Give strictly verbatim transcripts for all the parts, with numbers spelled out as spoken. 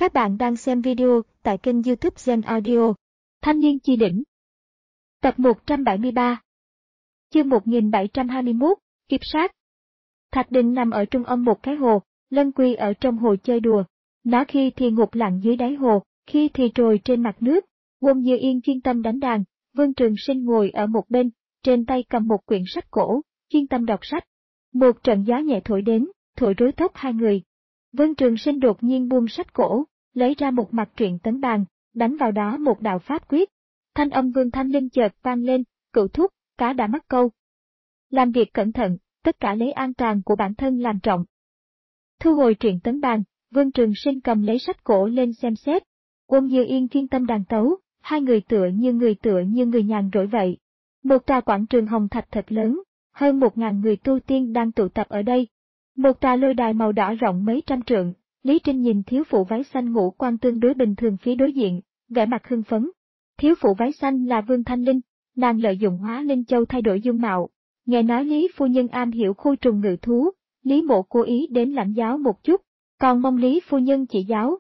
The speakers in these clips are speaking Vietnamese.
Các bạn đang xem video tại kênh YouTube Gen Audio. Thanh niên chi đỉnh. Tập một trăm bảy mươi ba. Chương một nghìn bảy trăm hai mươi mốt, Kiếp sát. Thạch Đình nằm ở trung âm một cái hồ, Lân Quy ở trong hồ chơi đùa. Nó khi thì ngục lặng dưới đáy hồ, khi thì trồi trên mặt nước. Quân Dư Yên chuyên tâm đánh đàn, Vương Trường Sinh ngồi ở một bên, trên tay cầm một quyển sách cổ, chuyên tâm đọc sách. Một trận gió nhẹ thổi đến, thổi rối tóc hai người. Vương Trường Sinh đột nhiên buông sách cổ, lấy ra một mặt truyện tấn bàn, đánh vào đó một đạo pháp quyết. Thanh âm Vương Thanh Linh chợt vang lên, cửu thúc, cá đã mắc câu. Làm việc cẩn thận, tất cả lấy an toàn của bản thân làm trọng. Thu hồi truyện tấn bàn, Vương Trường Sinh cầm lấy sách cổ lên xem xét. Quân Dư Yên chuyên tâm đàn tấu, hai người tựa như người tựa như người nhàn rỗi vậy. Một tòa quảng trường hồng thạch thật lớn, hơn một ngàn người tu tiên đang tụ tập ở đây. Một tòa lôi đài màu đỏ rộng mấy trăm trượng, Lý Trinh nhìn thiếu phụ váy xanh ngũ quan tương đối bình thường phía đối diện, vẻ mặt hưng phấn. Thiếu phụ váy xanh là Vương Thanh Linh, nàng lợi dụng hóa linh châu thay đổi dung mạo. Nghe nói Lý phu nhân am hiểu khu trùng ngự thú, Lý Mộ cố ý đến lãnh giáo một chút, còn mong Lý phu nhân chỉ giáo.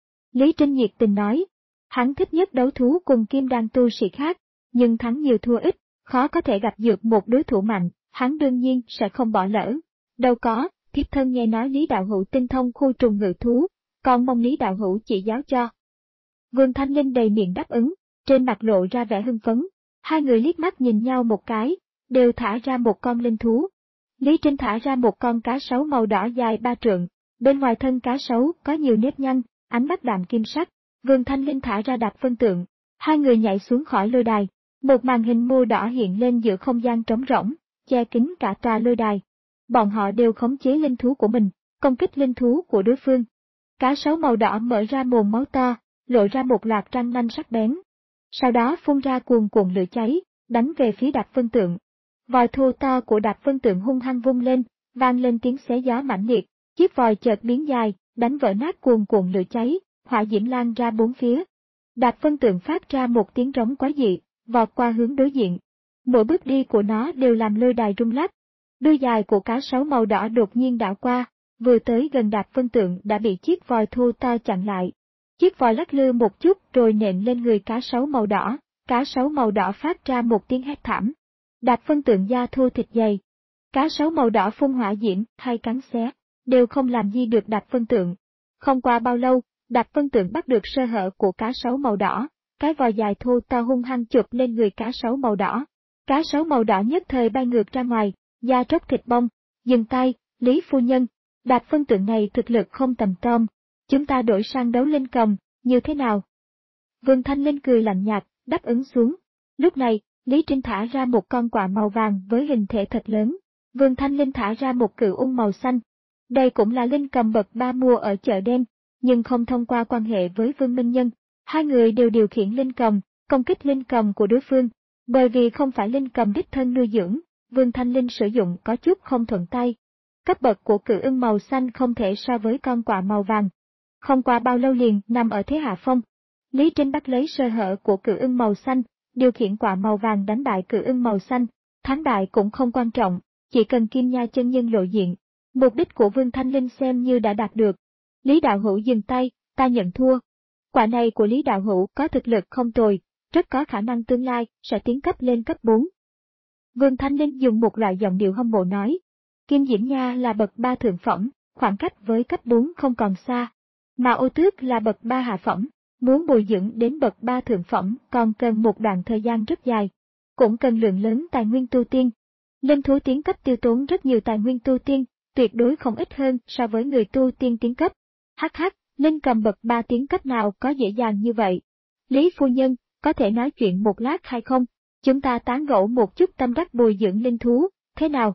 Lý Trinh nhiệt tình nói, hắn thích nhất đấu thú cùng kim đan tu sĩ khác, nhưng thắng nhiều thua ít, khó có thể gặp được một đối thủ mạnh, hắn đương nhiên sẽ không bỏ lỡ. Đâu có, thiếp thân nghe nói Lý đạo hữu tinh thông khu trùng ngự thú, còn mong Lý đạo hữu chỉ giáo cho. Vương Thanh Linh đầy miệng đáp ứng, trên mặt lộ ra vẻ hưng phấn. Hai người liếc mắt nhìn nhau một cái, đều thả ra một con linh thú. Lý Trinh thả ra một con cá sấu màu đỏ dài ba trượng, bên ngoài thân cá sấu có nhiều nếp nhăn, ánh mắt đạm kim sắc. Vương Thanh Linh thả ra Đạp Vân Tượng, hai người nhảy xuống khỏi lôi đài. Một màn hình mô đỏ hiện lên giữa không gian trống rỗng, che kín cả tòa lôi đài. Bọn họ đều khống chế linh thú của mình, công kích linh thú của đối phương. Cá sấu màu đỏ mở ra mồm máu to, lộ ra một loạt răng nanh sắc bén. Sau đó phun ra cuồn cuộn lửa cháy, đánh về phía Đạp Vân Tượng. Vòi thô to của Đạp Vân Tượng hung hăng vung lên, vang lên tiếng xé gió mãnh liệt, chiếc vòi chợt biến dài, đánh vỡ nát cuồn cuộn lửa cháy, hỏa diễm lan ra bốn phía. Đạp Vân Tượng phát ra một tiếng rống quái dị, vọt qua hướng đối diện. Mỗi bước đi của nó đều làm lôi đài rung lắc. Đuôi dài của cá sấu màu đỏ đột nhiên đảo qua, vừa tới gần Đạp Vân Tượng đã bị chiếc vòi thô to chặn lại. Chiếc vòi lắc lư một chút rồi nện lên người cá sấu màu đỏ, cá sấu màu đỏ phát ra một tiếng hét thảm. Đạp Vân Tượng da thô thịt dày. Cá sấu màu đỏ phun hỏa diễm hay cắn xé, đều không làm gì được Đạp Vân Tượng. Không qua bao lâu, Đạp Vân Tượng bắt được sơ hở của cá sấu màu đỏ, cái vòi dài thô to hung hăng chụp lên người cá sấu màu đỏ. Cá sấu màu đỏ nhất thời bay ngược ra ngoài, da tróc thịt bong. Dừng tay, Lý phu nhân, Đạp Vân Tượng này thực lực không tầm tom, chúng ta đổi sang đấu linh cầm, như thế nào? Vương Thanh Linh cười lạnh nhạt, đáp ứng xuống. Lúc này, Lý Trinh thả ra một con quạ màu vàng với hình thể thật lớn. Vương Thanh Linh thả ra một cự ung màu xanh. Đây cũng là linh cầm bậc ba mua ở chợ đen, nhưng không thông qua quan hệ với Vương Minh Nhân. Hai người đều điều khiển linh cầm, công kích linh cầm của đối phương. Bởi vì không phải linh cầm đích thân nuôi dưỡng, Vương Thanh Linh sử dụng có chút không thuận tay. Cấp bậc của cự ưng màu xanh không thể so với con quạ màu vàng. Không qua bao lâu liền nằm ở thế hạ phong. Lý Trinh bắt lấy sơ hở của cự ưng màu xanh, điều khiển quạ màu vàng đánh bại cự ưng màu xanh. Thắng bại cũng không quan trọng, chỉ cần Kim Nha chân nhân lộ diện. Mục đích của Vương Thanh Linh xem như đã đạt được. Lý đạo hữu dừng tay, ta nhận thua. Quả này của Lý đạo hữu có thực lực không tồi, rất có khả năng tương lai sẽ tiến cấp lên cấp bốn. Vương Thanh Linh dùng một loại giọng điệu hâm mộ nói. Kim Diễm Nha là bậc ba thượng phẩm, khoảng cách với cấp bốn không còn xa. Mà Ô Tước là bậc ba hạ phẩm, muốn bồi dưỡng đến bậc ba thượng phẩm còn cần một đoạn thời gian rất dài. Cũng cần lượng lớn tài nguyên tu tiên. Linh thú tiến cấp tiêu tốn rất nhiều tài nguyên tu tiên, tuyệt đối không ít hơn so với người tu tiên tiến cấp. Hắc hắc, linh cầm bậc ba tiến cấp nào có dễ dàng như vậy? Lý phu nhân, có thể nói chuyện một lát hay không? Chúng ta tán gẫu một chút tâm đắc bồi dưỡng linh thú, thế nào?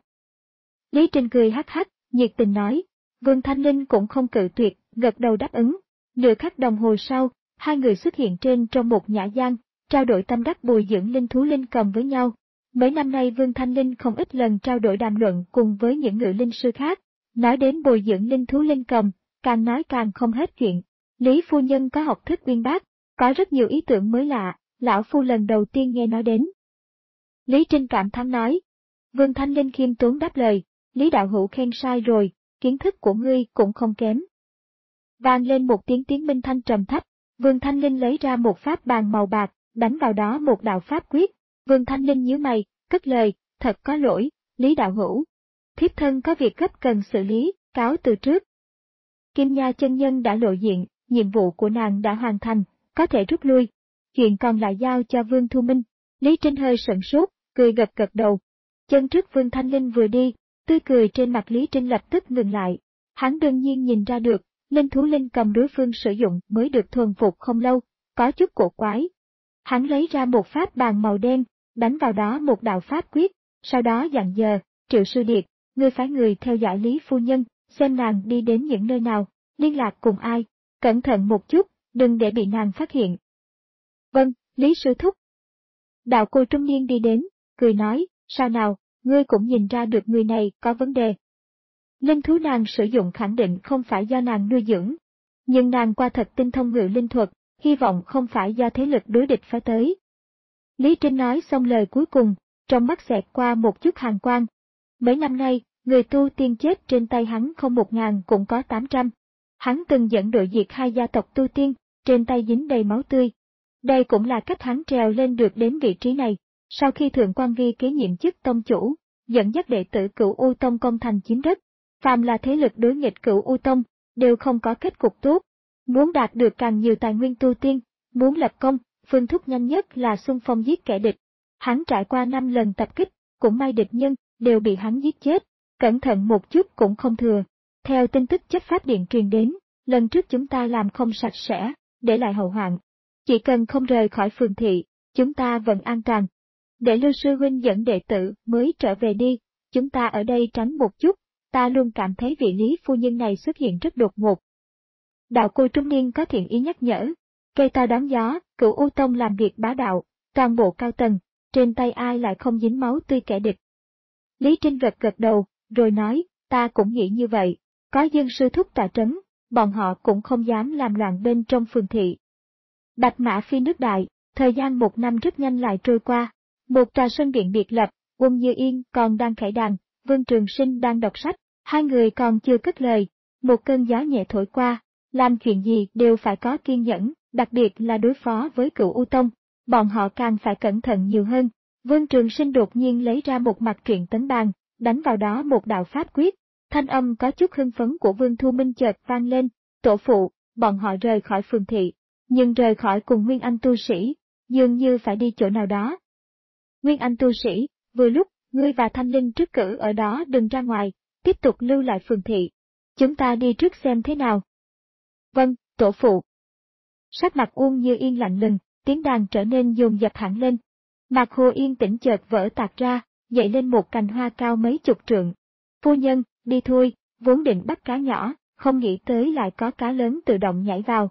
Lý Trinh cười hắc hắc, nhiệt tình nói. Vương Thanh Linh cũng không cự tuyệt, gật đầu đáp ứng. Nửa khắc đồng hồ sau, hai người xuất hiện trên trong một nhã gian, trao đổi tâm đắc bồi dưỡng linh thú linh cầm với nhau. Mấy năm nay Vương Thanh Linh không ít lần trao đổi đàm luận cùng với những ngự linh sư khác. Nói đến bồi dưỡng linh thú linh cầm, càng nói càng không hết chuyện. Lý phu nhân có học thức uyên bác, có rất nhiều ý tưởng mới lạ, lão phu lần đầu tiên nghe nói đến. Lý Trinh cảm thán nói. Vương Thanh Linh khiêm tốn đáp lời, Lý đạo hữu khen sai rồi, kiến thức của ngươi cũng không kém. Vang lên một tiếng tiếng minh thanh trầm thấp, Vương Thanh Linh lấy ra một pháp bàn màu bạc, đánh vào đó một đạo pháp quyết. Vương Thanh Linh nhíu mày, cất lời, thật có lỗi, Lý đạo hữu. Thiếp thân có việc gấp cần xử lý, cáo từ trước. Kim Nha chân nhân đã lộ diện, nhiệm vụ của nàng đã hoàn thành, có thể rút lui. Chuyện còn lại giao cho Vương Thu Minh. Lý Trinh hơi sửng sốt, cười gật gật đầu. Chân trước Vương Thanh Linh vừa đi, tươi cười trên mặt Lý Trinh lập tức ngừng lại. Hắn đương nhiên nhìn ra được, linh thú linh cầm đối phương sử dụng mới được thuần phục không lâu, có chút cổ quái. Hắn lấy ra một pháp bàn màu đen, đánh vào đó một đạo pháp quyết, sau đó dặn dò, Triệu Sư Điệt, ngươi phái người theo dõi Lý phu nhân, xem nàng đi đến những nơi nào, liên lạc cùng ai, cẩn thận một chút, đừng để bị nàng phát hiện. Vâng, Lý sư thúc. Đạo cô trung niên đi đến, cười nói, sao nào, ngươi cũng nhìn ra được người này có vấn đề. Linh thú nàng sử dụng khẳng định không phải do nàng nuôi dưỡng, nhưng nàng qua thật tinh thông ngự linh thuật, hy vọng không phải do thế lực đối địch phái tới. Lý Trinh nói xong lời cuối cùng, trong mắt xẹt qua một chút hàn quang. Mấy năm nay, người tu tiên chết trên tay hắn không một ngàn cũng có tám trăm. Hắn từng dẫn đội diệt hai gia tộc tu tiên, trên tay dính đầy máu tươi. Đây cũng là cách hắn trèo lên được đến vị trí này. Sau khi Thượng Quan Vi kế nhiệm chức tông chủ, dẫn dắt đệ tử Cửu U Tông công thành chiếm đất, phàm là thế lực đối nghịch Cửu U Tông, đều không có kết cục tốt. Muốn đạt được càng nhiều tài nguyên tu tiên, muốn lập công, phương thức nhanh nhất là xung phong giết kẻ địch. Hắn trải qua năm lần tập kích, cũng may địch nhân đều bị hắn giết chết, cẩn thận một chút cũng không thừa. Theo tin tức chấp pháp điện truyền đến, lần trước chúng ta làm không sạch sẽ, để lại hậu hoạn. Chỉ cần không rời khỏi phường thị, chúng ta vẫn an toàn. Để Lưu sư huynh dẫn đệ tử mới trở về đi, chúng ta ở đây tránh một chút, ta luôn cảm thấy vị Lý phu nhân này xuất hiện rất đột ngột. Đạo cô trung niên có thiện ý nhắc nhở, cây to đón gió, Cửu U Tông làm việc bá đạo, toàn bộ cao tầng, trên tay ai lại không dính máu tươi kẻ địch. Lý Trinh gật gật đầu, rồi nói, ta cũng nghĩ như vậy, có dân sư thúc tọa trấn, bọn họ cũng không dám làm loạn bên trong phường thị. Bạch mã phi nước đại, thời gian một năm rất nhanh lại trôi qua, một trà sân điện biệt lập, Uông Như Yên còn đang khải đàn, Vương Trường Sinh đang đọc sách, hai người còn chưa cất lời, một cơn gió nhẹ thổi qua, làm chuyện gì đều phải có kiên nhẫn, đặc biệt là đối phó với Cửu U Tông, bọn họ càng phải cẩn thận nhiều hơn. Vương Trường Sinh đột nhiên lấy ra một mặt truyện tấn bàn, đánh vào đó một đạo pháp quyết, thanh âm có chút hưng phấn của Vương Thu Minh chợt vang lên, tổ phụ, bọn họ rời khỏi phường thị, nhưng rời khỏi cùng Nguyên Anh tu sĩ, dường như phải đi chỗ nào đó. Nguyên Anh tu sĩ, vừa lúc, ngươi và Thanh Linh trước cử ở đó đừng ra ngoài, tiếp tục lưu lại phường thị. Chúng ta đi trước xem thế nào. Vâng, tổ phụ. Sắc mặt Uông Như Yên lạnh lùng, tiếng đàn trở nên dồn dập hẳn lên. Mạc Hồ Yên tĩnh chợt vỡ tạc ra, dậy lên một cành hoa cao mấy chục trượng. Phu nhân, đi thôi, vốn định bắt cá nhỏ, không nghĩ tới lại có cá lớn tự động nhảy vào.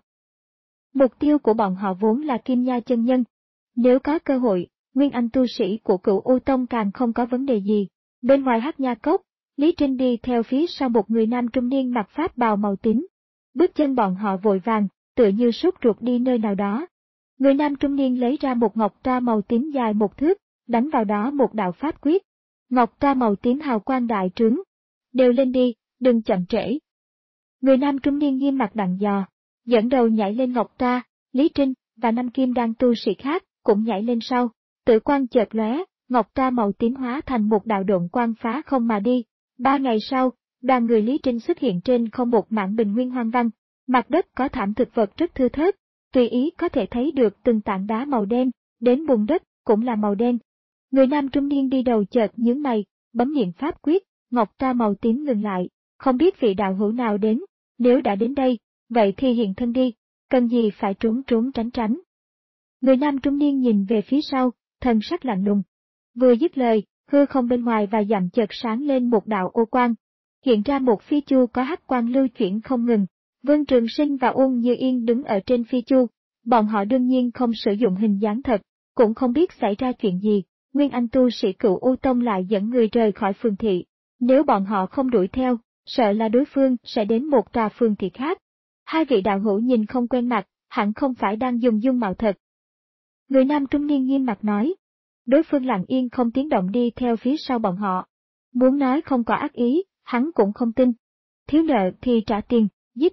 Mục tiêu của bọn họ vốn là Kim Nha chân nhân. Nếu có cơ hội, Nguyên Anh tu sĩ của Cửu U Tông càng không có vấn đề gì. Bên ngoài Hắc Nha Cốc, Lý Trinh đi theo phía sau một người nam trung niên mặc pháp bào màu tím. Bước chân bọn họ vội vàng, tựa như sốt ruột đi nơi nào đó. Người nam trung niên lấy ra một ngọc tra màu tím dài một thước, đánh vào đó một đạo pháp quyết. Ngọc tra màu tím hào quang đại trướng. Đều lên đi, đừng chậm trễ. Người nam trung niên nghiêm mặt dặn dò, dẫn đầu nhảy lên ngọc tra, Lý Trinh và năm kim đan tu sĩ khác cũng nhảy lên sau. Tử quang chợt lóe, ngọc tra màu tím hóa thành một đạo độn quang phá không mà đi. Ba ngày sau, đoàn người Lý Trinh xuất hiện trên không một mảng bình nguyên hoang vắng, mặt đất có thảm thực vật rất thưa thớt, tùy ý có thể thấy được từng tảng đá màu đen, đến bùn đất cũng là màu đen. Người nam trung niên đi đầu chợt nhướng mày, bấm niệm pháp quyết, ngọc tra màu tím ngừng lại, không biết vị đạo hữu nào đến, nếu đã đến đây, vậy thì hiện thân đi, cần gì phải trốn trốn tránh tránh. Người nam trung niên nhìn về phía sau, thần sắc lạnh lùng. Vừa dứt lời, hư không bên ngoài và dặm chợt sáng lên một đạo ô quang, hiện ra một phi chu có hắc quang lưu chuyển không ngừng. Vương Trường Sinh và Uông Như Yên đứng ở trên phi chu, bọn họ đương nhiên không sử dụng hình dáng thật, cũng không biết xảy ra chuyện gì, Nguyên Anh tu sĩ Cửu U Tông lại dẫn người rời khỏi phường thị. Nếu bọn họ không đuổi theo, sợ là đối phương sẽ đến một tòa phường thị khác. Hai vị đạo hữu nhìn không quen mặt, hẳn không phải đang dùng dung mạo thật. Người nam trung niên nghiêm mặt nói. Đối phương lặng yên không tiếng động đi theo phía sau bọn họ. Muốn nói không có ác ý, hắn cũng không tin. Thiếu nợ thì trả tiền, giết người,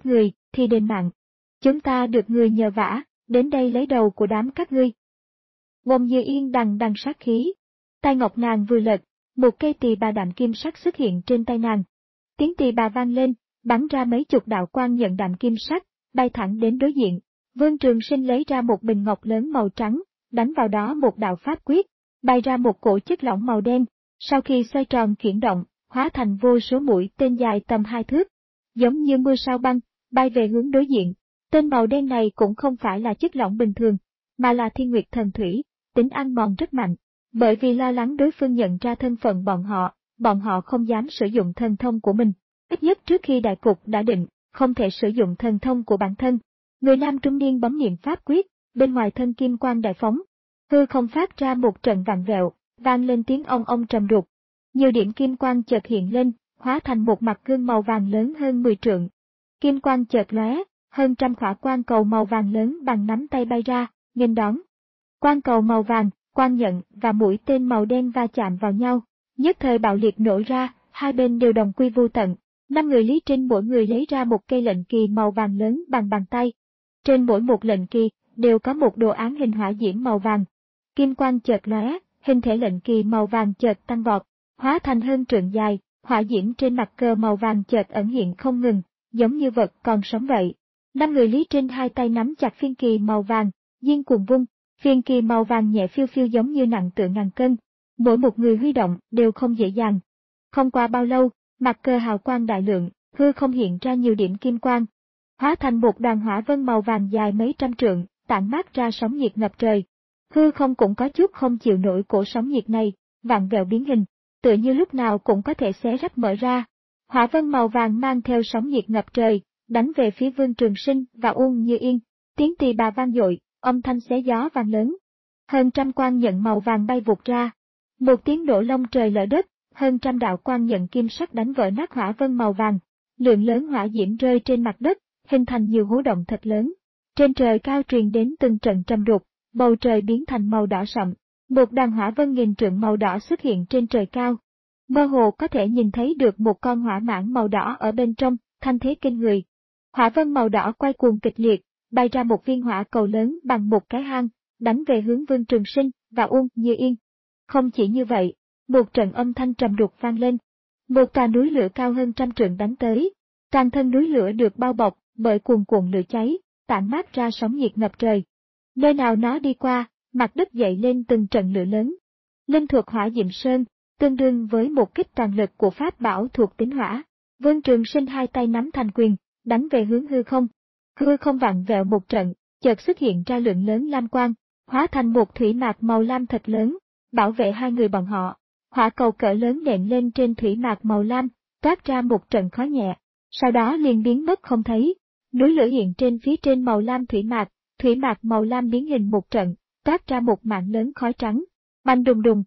thì đền mạng. Chúng ta được người nhờ vả, đến đây lấy đầu của đám các ngươi. Bông Như Yên đằng đằng sát khí. Tay ngọc nàng vừa lật, một cây tỳ bà đạm kim sắc xuất hiện trên tay nàng. Tiếng tỳ bà vang lên, bắn ra mấy chục đạo quang nhận đạm kim sắc, bay thẳng đến đối diện. Vương Trường Sinh lấy ra một bình ngọc lớn màu trắng, đánh vào đó một đạo pháp quyết, bay ra một cổ chất lỏng màu đen, sau khi xoay tròn chuyển động, hóa thành vô số mũi tên dài tầm hai thước, giống như mưa sao băng, bay về hướng đối diện. Tên màu đen này cũng không phải là chất lỏng bình thường, mà là thiên nguyệt thần thủy, tính ăn mòn rất mạnh. Bởi vì lo lắng đối phương nhận ra thân phận bọn họ, bọn họ không dám sử dụng thần thông của mình. Ít nhất trước khi đại cục đã định, không thể sử dụng thần thông của bản thân. Người nam trung niên bấm niệm pháp quyết, bên ngoài thân kim quang đại phóng. Hư không phát ra một trận vặn vẹo, vang lên tiếng ong ong trầm đục. Nhiều điểm kim quang chợt hiện lên, hóa thành một mặt gương màu vàng lớn hơn mười trượng. Kim quang chợt lóe, hơn trăm khỏa quang cầu màu vàng lớn bằng nắm tay bay ra, nghênh đón. Quang cầu màu vàng, quang nhận và mũi tên màu đen va chạm vào nhau, nhất thời bạo liệt nổ ra, hai bên đều đồng quy vô tận. Năm người Lý Trinh mỗi người lấy ra một cây lệnh kỳ màu vàng lớn bằng bàn tay. Trên mỗi một lệnh kỳ đều có một đồ án hình hỏa diễm màu vàng. Kim quang chợt lóe, hình thể lệnh kỳ màu vàng chợt tăng vọt, hóa thành hơn trượng dài, hỏa diễm trên mặt cờ màu vàng chợt ẩn hiện không ngừng, giống như vật còn sống vậy. Năm người Lý Trinh hai tay nắm chặt phiên kỳ màu vàng, diên cuồng vung, phiên kỳ màu vàng nhẹ phiêu phiêu giống như nặng tựa ngàn cân. Mỗi một người huy động đều không dễ dàng. Không qua bao lâu, mặt cờ hào quang đại lượng, hư không hiện ra nhiều điểm kim quang, hóa thành một đoàn hỏa vân màu vàng dài mấy trăm trượng, tản mát ra sóng nhiệt ngập trời. Hư không cũng có chút không chịu nổi cổ sóng nhiệt này, vặn vẹo biến hình, tựa như lúc nào cũng có thể xé rách mở ra. Hỏa vân màu vàng mang theo sóng nhiệt ngập trời, đánh về phía Vương Trường Sinh và Uông Như Yên. Tiếng tỳ bà vang dội, âm thanh xé gió vang lớn. Hơn trăm quang nhận màu vàng bay vụt ra. Một tiếng nổ long trời lở đất, hơn trăm đạo quang nhận kim sắc đánh vỡ nát hỏa vân màu vàng. Lượng lớn hỏa diễm rơi trên mặt đất, hình thành nhiều hố động thật lớn. Trên trời cao truyền đến từng trận trầm đục, bầu trời biến thành màu đỏ sậm. Một đàn hỏa vân nghìn trượng màu đỏ xuất hiện trên trời cao. Mơ hồ có thể nhìn thấy được một con hỏa mãng màu đỏ ở bên trong, thanh thế kinh người. Hỏa vân màu đỏ quay cuồng kịch liệt, bay ra một viên hỏa cầu lớn bằng một cái hang, đánh về hướng Vương Trường Sinh và Uông Như Yên. Không chỉ như vậy, một trận âm thanh trầm đục vang lên. Một tòa núi lửa cao hơn trăm trượng đánh tới. Toàn thân núi lửa được bao bọc bởi cuồn cuộn lửa cháy, tản mát ra sóng nhiệt ngập trời. Nơi nào nó đi qua, mặt đất dậy lên từng trận lửa lớn. Linh thuật hỏa diệm sơn, tương đương với một kích toàn lực của pháp bảo thuộc tính hỏa. Vương Trường Sinh hai tay nắm thành quyền, đánh về hướng hư không. Hư không vặn vẹo một trận, chợt xuất hiện ra lượng lớn lam quang, hóa thành một thủy mạc màu lam thật lớn, bảo vệ hai người bọn họ. Hỏa cầu cỡ lớn nện lên trên thủy mạc màu lam, toát ra một trận khói nhẹ, sau đó liền biến mất không thấy. Núi lửa hiện trên phía trên màu lam thủy mạc, thủy mạc màu lam biến hình một trận, toát ra một mảng lớn khói trắng. Bành đùng đùng,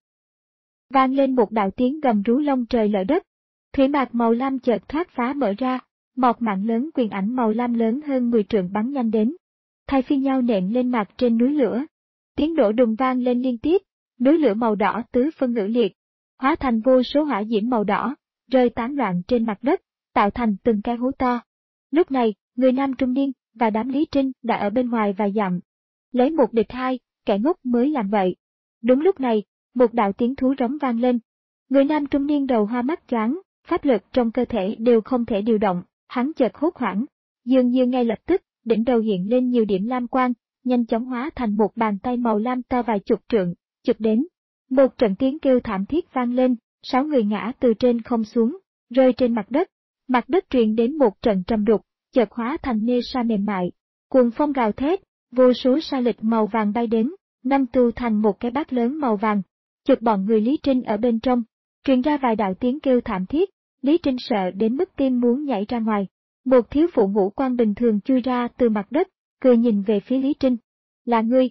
vang lên một đạo tiếng gầm rú long trời lở đất. Thủy mạc màu lam chợt thoát phá mở ra, một mảng lớn quyền ảnh màu lam lớn hơn mười trượng bắn nhanh đến, thay phiên nhau nện lên mặt trên núi lửa. Tiếng nổ đùng vang lên liên tiếp, núi lửa màu đỏ tứ phân ngũ liệt, hóa thành vô số hỏa diễm màu đỏ, rơi tán loạn trên mặt đất, tạo thành từng cái hố to. Lúc này, người nam trung niên và đám Lý Trinh đã ở bên ngoài vài dặm. Lấy một địch hai, kẻ ngốc mới làm vậy. Đúng lúc này, một đạo tiếng thú rống vang lên. Người nam trung niên đầu hoa mắt choáng, pháp lực trong cơ thể đều không thể điều động, hắn chợt hốt hoảng, dường như ngay lập tức, đỉnh đầu hiện lên nhiều điểm lam quang, nhanh chóng hóa thành một bàn tay màu lam to vài chục trượng, chụp đến. Một trận tiếng kêu thảm thiết vang lên, sáu người ngã từ trên không xuống, rơi trên mặt đất. Mặt đất truyền đến một trận trầm đục, chợt hóa thành nê sa mềm mại. Cuồng phong gào thét, vô số sa lịch màu vàng bay đến, năm tu thành một cái bát lớn màu vàng. Chụp bọn người Lý Trinh ở bên trong, truyền ra vài đạo tiếng kêu thảm thiết. Lý Trinh sợ đến mức tim muốn nhảy ra ngoài. Một thiếu phụ ngũ quan bình thường chui ra từ mặt đất, cười nhìn về phía Lý Trinh. Là ngươi.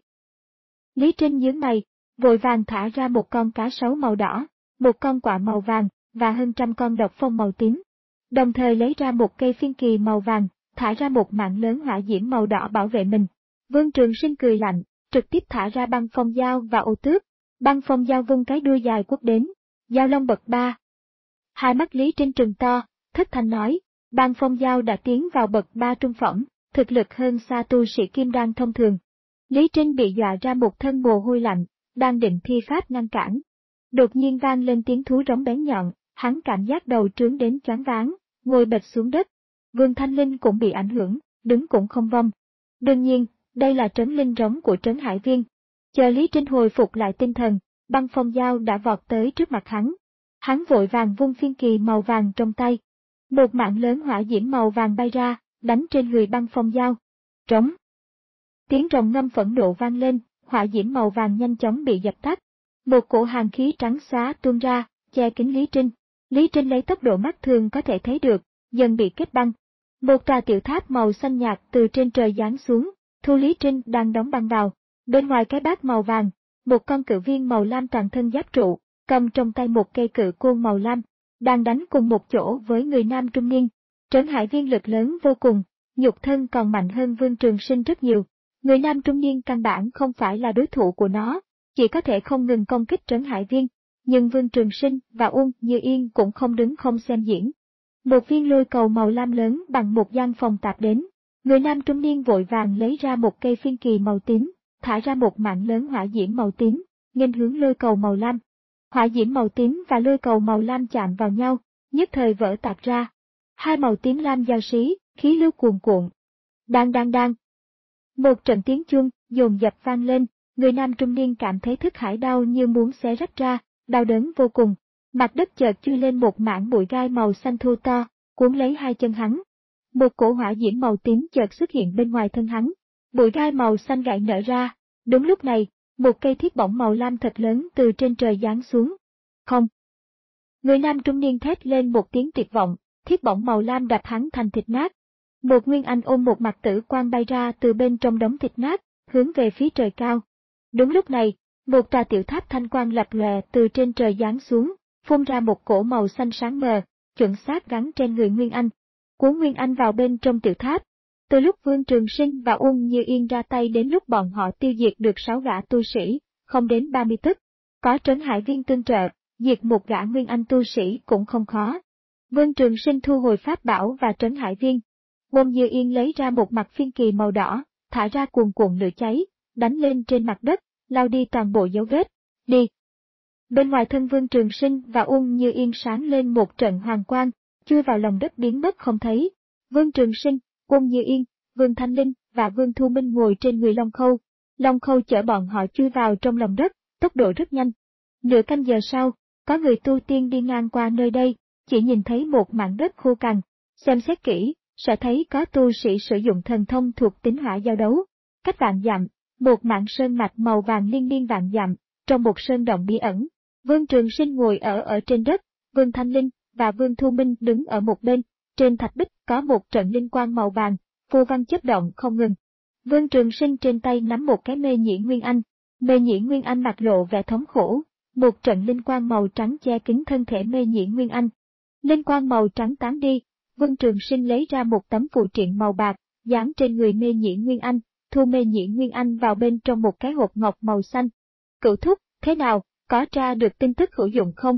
Lý Trinh nhướng mày, vội vàng thả ra một con cá sấu màu đỏ, một con quạ màu vàng, và hơn trăm con độc phong màu tím. Đồng thời lấy ra một cây phiên kỳ màu vàng, thả ra một mạng lớn hỏa diễm màu đỏ bảo vệ mình. Vương Trường Sinh cười lạnh, trực tiếp thả ra băng phong dao và ô tước. Băng phong dao vung cái đuôi dài quất đến, dao long bậc ba. Hai mắt Lý Trinh trừng to, thất thanh nói, Bang Phong Giao đã tiến vào bậc ba trung phẩm, thực lực hơn xa tu sĩ kim đan thông thường. Lý Trinh bị dọa ra một thân mồ hôi lạnh, đang định thi pháp ngăn cản. Đột nhiên vang lên tiếng thú rống bén nhọn, hắn cảm giác đầu trướng đến choáng váng, ngồi bệt xuống đất. Vương Thanh Linh cũng bị ảnh hưởng, đứng cũng không vong. Đương nhiên, đây là trấn linh rống của trấn Hải Viên. Chờ Lý Trinh hồi phục lại tinh thần, Băng Phong Giao đã vọt tới trước mặt hắn. Hắn vội vàng vung phiên kỳ màu vàng trong tay. Một mạng lớn hỏa diễm màu vàng bay ra, đánh trên người Băng Phong Giao. Trống. Tiếng rồng ngâm phẫn nộ vang lên, hỏa diễm màu vàng nhanh chóng bị dập tắt. Một cổ hàn khí trắng xóa tuôn ra, che kín Lý Trinh. Lý Trinh lấy tốc độ mắt thường có thể thấy được, dần bị kết băng. Một tòa tiểu tháp màu xanh nhạt từ trên trời giáng xuống, thu Lý Trinh đang đóng băng vào. Bên ngoài cái bát màu vàng, một con cự viên màu lam toàn thân giáp trụ, cầm trong tay một cây cự côn màu lam, đang đánh cùng một chỗ với người nam trung niên. Trấn Hải Viên lực lớn vô cùng, nhục thân còn mạnh hơn Vương Trường Sinh rất nhiều. Người nam trung niên căn bản không phải là đối thủ của nó, chỉ có thể không ngừng công kích Trấn Hải Viên. Nhưng Vương Trường Sinh và Uông Như Yên cũng không đứng không xem diễn. Một viên lôi cầu màu lam lớn bằng một gian phòng tạp đến. Người nam trung niên vội vàng lấy ra một cây phiên kỳ màu tím, thả ra một mạng lớn hỏa diễm màu tím, nghênh hướng lôi cầu màu lam. Hỏa diễm màu tím và lôi cầu màu lam chạm vào nhau, nhất thời vỡ tạc ra. Hai màu tím lam giao xí, khí lưu cuồn cuộn. Đang đang đang. Một trận tiếng chuông dồn dập vang lên, người nam trung niên cảm thấy thức hải đau như muốn xé rách ra, đau đớn vô cùng. Mặt đất chợt chui lên một mảng bụi gai màu xanh thô to, cuốn lấy hai chân hắn. Một cổ hỏa diễm màu tím chợt xuất hiện bên ngoài thân hắn. Bụi gai màu xanh gãy nở ra. Đúng lúc này, một cây thiết bổng màu lam thật lớn từ trên trời giáng xuống. Không. Người nam trung niên thét lên một tiếng tuyệt vọng, thiết bổng màu lam đập hắn thành thịt nát. Một nguyên anh ôm một mặt tử quang bay ra từ bên trong đống thịt nát, hướng về phía trời cao. Đúng lúc này, một tòa tiểu tháp thanh quang lập lòe từ trên trời giáng xuống, phun ra một cổ màu xanh sáng mờ, chuẩn xác gắn trên người Nguyên Anh, cuốn Nguyên Anh vào bên trong tiểu tháp. Từ lúc Vương Trường Sinh và Uông Như Yên ra tay đến lúc bọn họ tiêu diệt được sáu gã tu sĩ, không đến ba mươi tức. Có Trấn Hải Viên tương trợ, diệt một gã Nguyên Anh tu sĩ cũng không khó. Vương Trường Sinh thu hồi pháp bảo và Trấn Hải Viên. Uông Như Yên lấy ra một mặt phiên kỳ màu đỏ, thả ra cuồn cuộn lửa cháy, đánh lên trên mặt đất, lau đi toàn bộ dấu vết. Đi! Bên ngoài thân Vương Trường Sinh và Uông Như Yên sáng lên một trận hoàng quang, chui vào lòng đất biến mất không thấy. Vương Trường Sinh, Uông Như Yên, Vương Thanh Linh và Vương Thu Minh ngồi trên người Long Khâu. Long Khâu chở bọn họ chui vào trong lòng đất, tốc độ rất nhanh. Nửa canh giờ sau, có người tu tiên đi ngang qua nơi đây, chỉ nhìn thấy một mảng đất khô cằn. Xem xét kỹ, sẽ thấy có tu sĩ sử dụng thần thông thuộc tính hỏa giao đấu. Cách vạn dặm, một mảng sơn mạch màu vàng liên miên vạn dặm, trong một sơn động bí ẩn. Vương Trường Sinh ngồi ở ở trên đất, Vương Thanh Linh và Vương Thu Minh đứng ở một bên, trên thạch bích có một trận linh quang màu vàng, phù văn chớp động không ngừng. Vương Trường Sinh trên tay nắm một cái mê nhĩ Nguyên Anh, mê nhĩ Nguyên Anh mặt lộ vẻ thống khổ, một trận linh quang màu trắng che kín thân thể mê nhĩ Nguyên Anh. Linh quang màu trắng tán đi, Vương Trường Sinh lấy ra một tấm phù triện màu bạc, dán trên người mê nhĩ Nguyên Anh, thu mê nhĩ Nguyên Anh vào bên trong một cái hộp ngọc màu xanh. Cửu thúc, thế nào, có tra được tin tức hữu dụng không?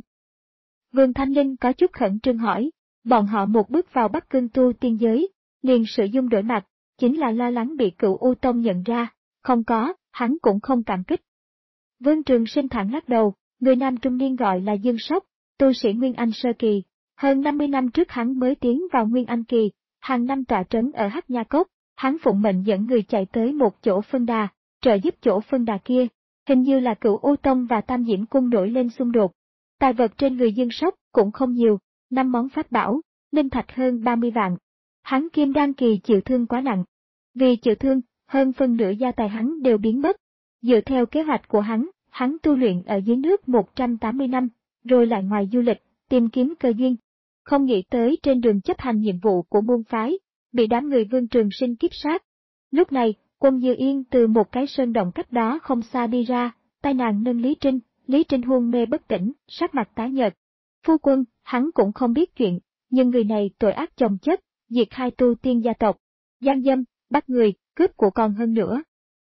Vương Thanh Linh có chút khẩn trương hỏi, bọn họ một bước vào Bắc Cương tu tiên giới, liền sử dụng đổi mặt, chính là lo lắng bị Cửu U Tông nhận ra, không có, hắn cũng không cảm kích. Vương Trường Sinh thẳng lắc đầu, người nam trung niên gọi là Dương Sóc, tu sĩ Nguyên Anh sơ kỳ, hơn năm mươi năm trước hắn mới tiến vào Nguyên Anh kỳ, hàng năm tọa trấn ở Hắc Nha Cốc, hắn phụng mệnh dẫn người chạy tới một chỗ phân đà, trợ giúp chỗ phân đà kia, hình như là Cửu U Tông và Tam Diễm Cung nổi lên xung đột. Tài vật trên người Dương Sóc cũng không nhiều, năm món pháp bảo, linh thạch hơn ba mươi vạn. Hắn kim đan kỳ chịu thương quá nặng. Vì chịu thương, hơn phân nửa gia tài hắn đều biến mất. Dựa theo kế hoạch của hắn, hắn tu luyện ở dưới nước một trăm tám mươi năm, rồi lại ngoài du lịch, tìm kiếm cơ duyên. Không nghĩ tới trên đường chấp hành nhiệm vụ của môn phái, bị đám người Vương Trường Sinh kiếp sát. Lúc này, Quân Như Yên từ một cái sơn động cách đó không xa đi ra, tay nàng nâng Lý Trinh, Lý Trinh hôn mê bất tỉnh, sắc mặt tái nhợt. Phu quân, hắn cũng không biết chuyện, nhưng người này tội ác chồng chất, diệt hai tu tiên gia tộc, gian dâm, bắt người, cướp của còn hơn nữa.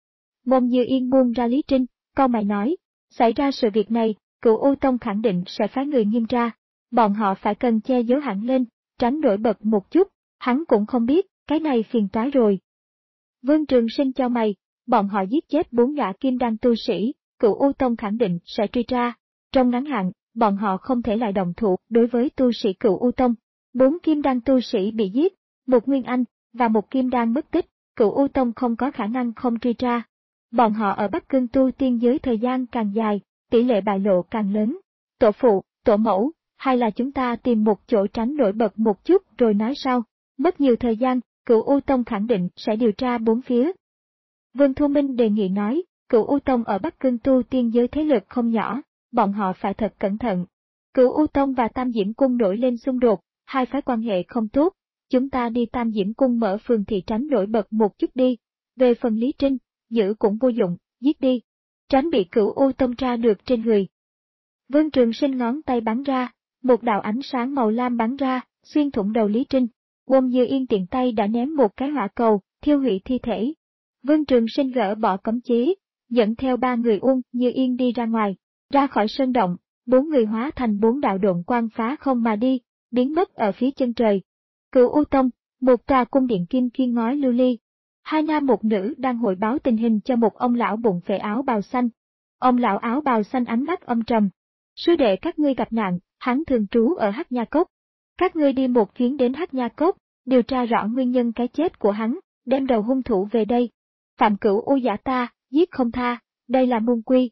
Môn Như Yên buông ra Lý Trinh, cau mày nói, xảy ra sự việc này, Cửu U Tông khẳng định sẽ phái người nghiêm tra, bọn họ phải cần che giấu hẳn lên, tránh nổi bật một chút, hắn cũng không biết, cái này phiền toái rồi. Vương Trường Sinh chau mày, bọn họ giết chết bốn gã kim đan tu sĩ, Cửu U Tông khẳng định sẽ truy tra. Trong ngắn hạn, bọn họ không thể lại động thủ đối với tu sĩ Cửu U Tông. Bốn kim đan tu sĩ bị giết, một Nguyên Anh, và một kim đan mất tích, Cửu U Tông không có khả năng không truy tra. Bọn họ ở Bắc Cương tu tiên giới thời gian càng dài, tỷ lệ bại lộ càng lớn. Tổ phụ, tổ mẫu, hay là chúng ta tìm một chỗ tránh nổi bật một chút rồi nói sau. Mất nhiều thời gian, Cửu U Tông khẳng định sẽ điều tra bốn phía. Vương Thu Minh đề nghị nói, Cửu U Tông ở Bắc Cương tu tiên giới thế lực không nhỏ, bọn họ phải thật cẩn thận. Cửu U Tông và Tam Diễm Cung nổi lên xung đột, hai phái quan hệ không tốt, chúng ta đi Tam Diễm Cung mở phường thị tránh nổi bật một chút đi. Về phần Lý Trinh, giữ cũng vô dụng, giết đi, tránh bị Cửu U Tông tra được trên người. Vương Trường Sinh ngón tay bắn ra, một đạo ánh sáng màu lam bắn ra, xuyên thủng đầu Lý Trinh. Uông Như Yên tiện tay đã ném một cái hỏa cầu, thiêu hủy thi thể. Vương Trường Sinh gỡ bỏ cấm chế, dẫn theo ba người Uông Như Yên đi ra ngoài, ra khỏi sơn động, bốn người hóa thành bốn đạo độn quang phá không mà đi, biến mất ở phía chân trời. Cửu U Tông, một tòa cung điện kim kiên ngói lưu ly. Hai nam một nữ đang hội báo tình hình cho một ông lão bụng phệ áo bào xanh. Ông lão áo bào xanh ánh mắt âm trầm. Sư đệ các ngươi gặp nạn, hắn thường trú ở Hắc Nha Cốc. Các ngươi đi một chuyến đến Hắc Nha Cốc, điều tra rõ nguyên nhân cái chết của hắn, đem đầu hung thủ về đây. Phạm Cửu U giả ta, giết không tha, đây là môn quy.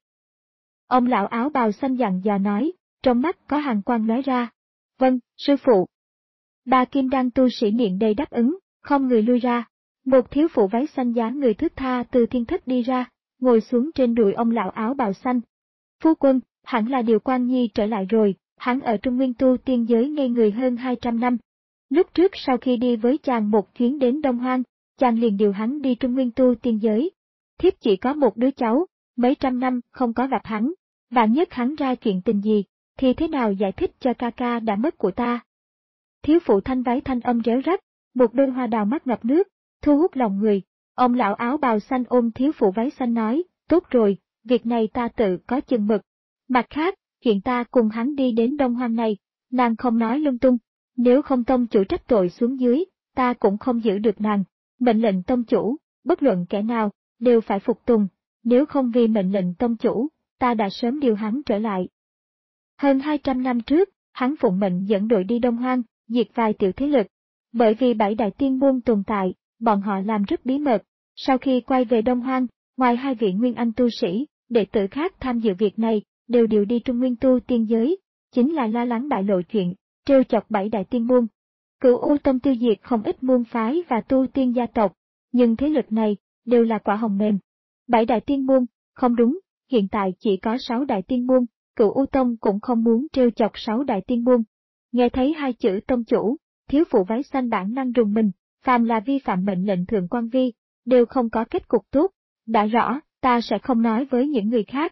Ông lão áo bào xanh dặn dò nói, trong mắt có hàn quang lóe ra. Vâng, sư phụ. Ba kim đan tu sĩ miệng đầy đáp ứng, không người lui ra. Một thiếu phụ váy xanh dáng người thướt tha từ thiên thất đi ra, ngồi xuống trên đùi ông lão áo bào xanh. Phu quân, hẳn là Điều Quan Nhi trở lại rồi, hắn ở Trung Nguyên tu tiên giới ngây người hơn hai trăm năm. Lúc trước sau khi đi với chàng một chuyến đến Đông Hoang, chàng liền điều hắn đi Trung Nguyên tu tiên giới. Thiếp chỉ có một đứa cháu, mấy trăm năm không có gặp hắn, vạn nhất hắn ra chuyện tình gì, thì thế nào giải thích cho ca ca đã mất của ta. Thiếu phụ thanh váy thanh âm réo rắt, một đôi hoa đào mắt ngập nước, thu hút lòng người. Ông lão áo bào xanh ôm thiếu phụ váy xanh nói, tốt rồi, việc này ta tự có chừng mực. Mặt khác, hiện ta cùng hắn đi đến Đông Hoang này, nàng không nói lung tung, nếu không tông chủ trách tội xuống dưới, ta cũng không giữ được nàng. Mệnh lệnh tông chủ, bất luận kẻ nào, đều phải phục tùng, nếu không vì mệnh lệnh tông chủ, ta đã sớm điều hắn trở lại. Hơn hai trăm năm trước, hắn phụng mệnh dẫn đội đi Đông Hoang, diệt vài tiểu thế lực. Bởi vì bảy đại tiên môn tồn tại, bọn họ làm rất bí mật. Sau khi quay về Đông Hoang, ngoài hai vị Nguyên Anh tu sĩ, đệ tử khác tham dự việc này, đều điều đi Trung Nguyên tu tiên giới, chính là lo lắng bại lộ chuyện, trêu chọc bảy đại tiên môn. Cửu U Tông tiêu diệt không ít môn phái và tu tiên gia tộc, nhưng thế lực này, đều là quả hồng mềm. Bảy đại tiên môn, không đúng, hiện tại chỉ có sáu đại tiên môn, Cửu U Tông cũng không muốn trêu chọc sáu đại tiên môn. Nghe thấy hai chữ tông chủ, thiếu phụ váy xanh bản năng rùng mình, phàm là vi phạm mệnh lệnh thượng quan vi, đều không có kết cục tốt. Đã rõ, ta sẽ không nói với những người khác.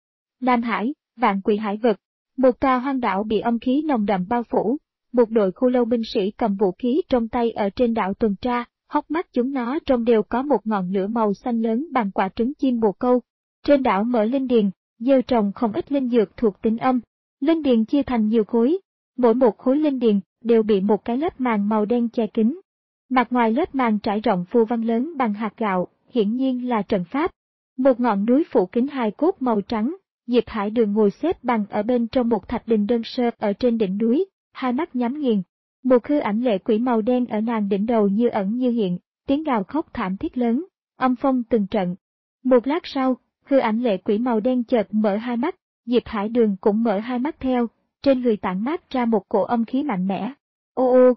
Nam Hải, vạn quỷ hải vực, một tòa hoang đảo bị âm khí nồng đậm bao phủ, một đội khô lâu binh sĩ cầm vũ khí trong tay ở trên đảo tuần tra, hốc mắt chúng nó trong đều có một ngọn lửa màu xanh lớn bằng quả trứng chim bồ câu. Trên đảo mở linh điền, gieo trồng không ít linh dược thuộc tính âm. Linh điền chia thành nhiều khối, mỗi một khối linh điền đều bị một cái lớp màng màu đen che kín. Mặt ngoài lớp màng trải rộng phù văn lớn bằng hạt gạo, hiển nhiên là trận pháp. Một ngọn núi phủ kín hài cốt màu trắng, Diệp Hải Đường ngồi xếp bằng ở bên trong một thạch đình đơn sơ ở trên đỉnh núi, hai mắt nhắm nghiền. Một hư ảnh lệ quỷ màu đen ở nàng đỉnh đầu như ẩn như hiện, tiếng gào khóc thảm thiết lớn, âm phong từng trận. Một lát sau, hư ảnh lệ quỷ màu đen chợt mở hai mắt, Diệp Hải Đường cũng mở hai mắt theo, trên người tản mát ra một cổ âm khí mạnh mẽ. Ô ô!